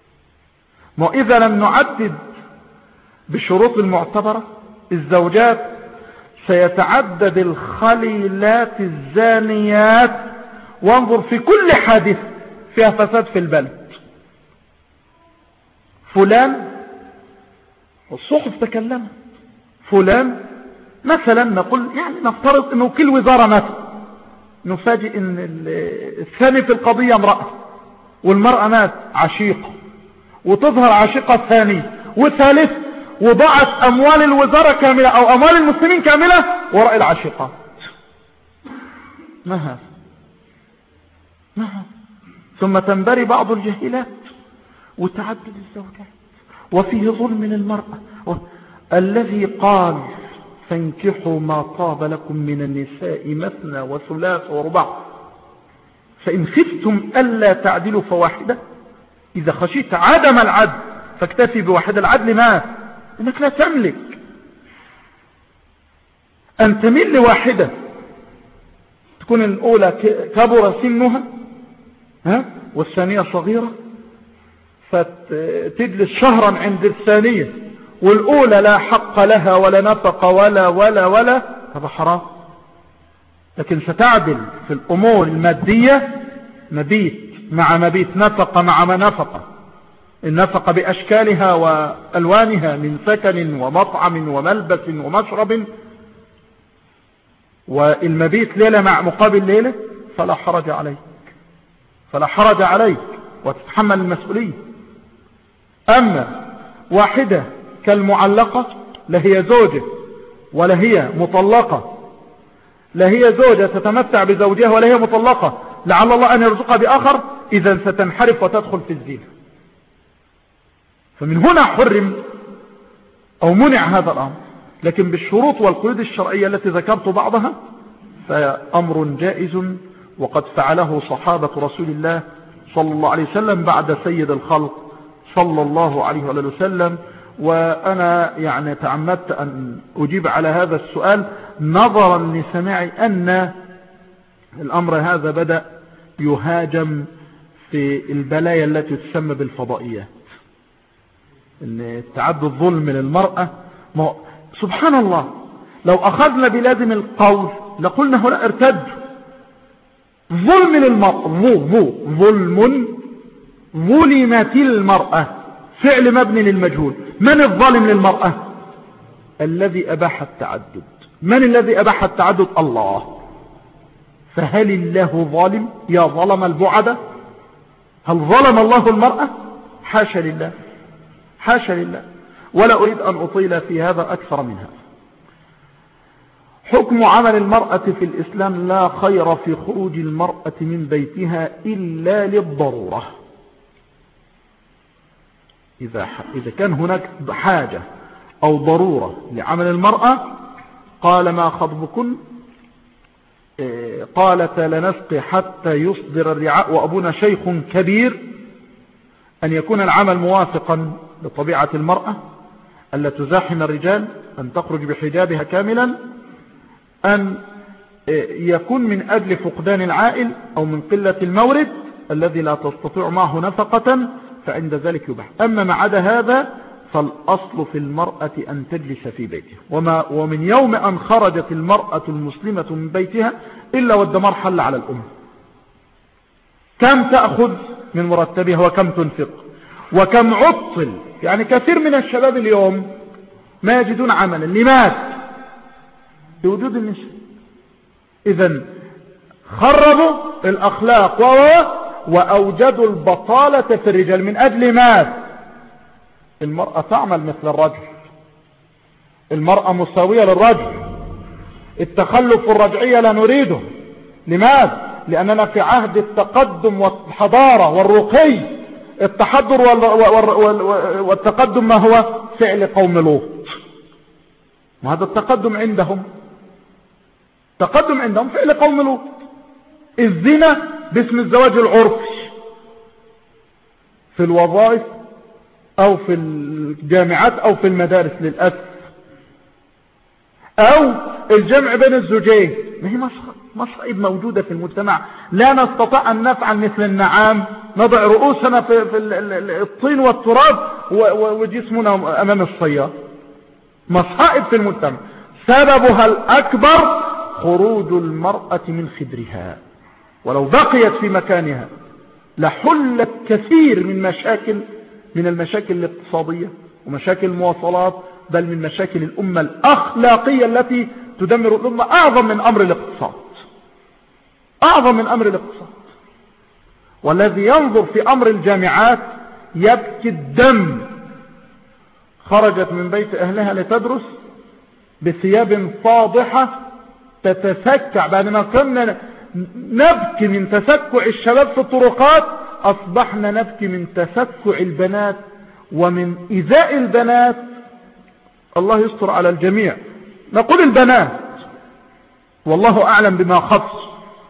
ما إذا لم نعدد بالشروط المعتبرة الزوجات سيتعدد الخليلات الزانيات. وانظر في كل حادث فيها فساد في البلد. فلان، الصحف تكلمت، فلان مثلا نقول يعني نفترض انه كل وزارة مثلا نفاجئ ان الثاني في القضية امرأة، والمرأة مات عشيقة، وتظهر عشيقة ثانية وثالث، وضعت اموال الوزارة كاملة او اموال المسلمين كاملة وراء العشيقات. ما هذا؟ ما هذا؟ ثم تنبري بعض الجاهلات وتعدد الزوجات، وفيه ظلم للمرأة. الذي قال فانكحوا ما طاب لكم من النساء مثنى وثلاث ورباع فإن خفتم ألا تعدلوا فواحدة. إذا خشيت عدم العدل فاكتفي بواحدة. العدل ما إنك لا تملك أن تميل لواحدة، تكون الأولى كبر سنها ها والثانية صغيرة، فتجلس شهرا عند الثانية، والأولى لا حق لها ولا نفقة ولا ولا ولا هذا حرام. لكن ستعدل في الأمور المادية، مبيت مع مبيت، نفقة مع ما نفقة، النفقة بأشكالها وألوانها من سكن ومطعم وملبس ومشرب، والمبيت ليلة مع مقابل ليلة، فلا حرج عليك، فلا حرج عليك وتتحمل المسؤولية. أما واحدة كالمعلقة، لا هي زوجة ولا هي مطلقة، لا هي زوجة تتمتع بزوجها ولا هي مطلقة، لعل الله أن يرزقها بآخر، إذا ستنحرف وتدخل في الزنا. فمن هنا حرم أو منع هذا الأمر. لكن بالشروط والقيود الشرعية التي ذكرت بعضها فأمر جائز، وقد فعله صحابة رسول الله صلى الله عليه وسلم بعد سيد الخلق صلى الله عليه وسلم. وأنا يعني تعمدت أن أجيب على هذا السؤال نظرا لسماعي أن الأمر هذا بدأ يهاجم في البلايا التي تسمى بالفضائيات، أن تعدد الظلم للمرأة. سبحان الله، لو أخذنا بلازم القول لقلنا هنا ارتد. ظلم للمرأة، ظلم ظلمت المرأة، فعل مبني للمجهول. من الظالم للمرأة؟ الذي أباح التعدد. من الذي أباح التعدد؟ الله. فهل الله ظالم؟ يا ظلم البعدة، هل ظلم الله المرأة؟ حاشا لله، حاشا لله. ولا أريد أن أطيل في هذا أكثر من هذا. حكم عمل المرأة في الإسلام: لا خير في خروج المرأة من بيتها إلا للضرورة. إذا إذا كان هناك حاجة أو ضرورة لعمل المرأة، قال: ما خطبكن؟ قالت: لنسقي حتى يصدر الرعاء وأبونا شيخ كبير. أن يكون العمل موافقا لطبيعة المرأة، ألا تزاحم الرجال، أن تخرج بحجابها كاملا، أن يكون من أجل فقدان العائل أو من قلة المورد الذي لا تستطيع معه نفقة، فعند ذلك يباح. أما ما عدا هذا فالأصل في المرأة أن تجلس في بيتها. وما ومن يوم أن خرجت المرأة المسلمة من بيتها إلا والدمار حل على الأمة. كم تأخذ من مرتبها وكم تنفق وكم عطل. يعني كثير من الشباب اليوم ما يجدون عملا. لماذا؟ بوجود النساء. إذن خربوا الأخلاق وأوجدوا البطالة في الرجال. من أجل ماذا؟ المرأة تعمل مثل الرجل، المرأة مساوية للرجل. التخلف والرجعية لا نريده. لماذا؟ لأننا في عهد التقدم والحضارة والرقي. التحضر والتقدم ما هو؟ فعل قوم لوط. وهذا التقدم عندهم، تقدم عندهم فعل قوم لوط. الزنا باسم الزواج العرفي في الوظائف أو في الجامعات أو في المدارس للأسف، أو الجمع بين الزوجين. ما هي مصائب موجودة في المجتمع. لا نستطيع أن نفعل مثل النعام، نضع رؤوسنا في الطين والتراب وجسمنا أمام السيارة. مصائب في المجتمع سببها الأكبر خروج المرأة من خدرها، ولو بقيت في مكانها لحلت كثير من مشاكل من المشاكل الاقتصادية ومشاكل المواصلات، بل من مشاكل الأمة الأخلاقية التي تدمر الأمة أعظم من أمر الاقتصاد، أعظم من أمر الاقتصاد. والذي ينظر في أمر الجامعات يبكي الدم. خرجت من بيت أهلها لتدرس بثياب فاضحة تتسكع، بعدما كنا نبكي من تسكع الشباب في الطرقات أصبحنا نبكي من تسكع البنات ومن إيذاء البنات. الله يستر على الجميع. نقول البنات والله أعلم بما خص،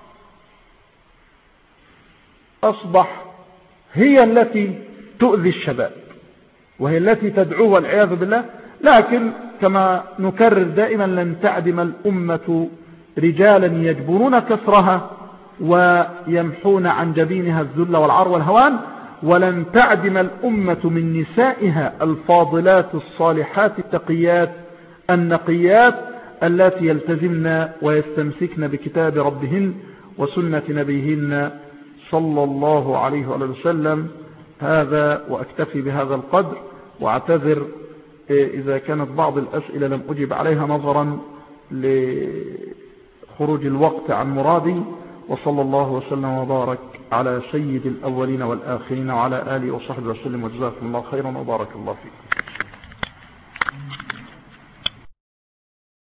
أصبح هي التي تؤذي الشباب وهي التي تدعوه والعياذ بالله. لكن كما نكرر دائما لن تعدم الأمة رجالا يجبرون كسرها ويمحون عن جبينها الذل والعار والهوان، ولن تعدم الأمة من نسائها الفاضلات الصالحات التقيات النقيات التي يلتزمن ويستمسكن بكتاب ربهن وسنة نبيهن صلى الله عليه وسلم. هذا وأكتفي بهذا القدر، واعتذر إذا كانت بعض الأسئلة لم أجب عليها نظرا لخروج الوقت عن مرادي. وصلى الله وسلم وبارك على سيد الأولين والآخرين وعلى آله وصحبه وسلم، وجزاكم الله خيرا وبارك الله فيكم.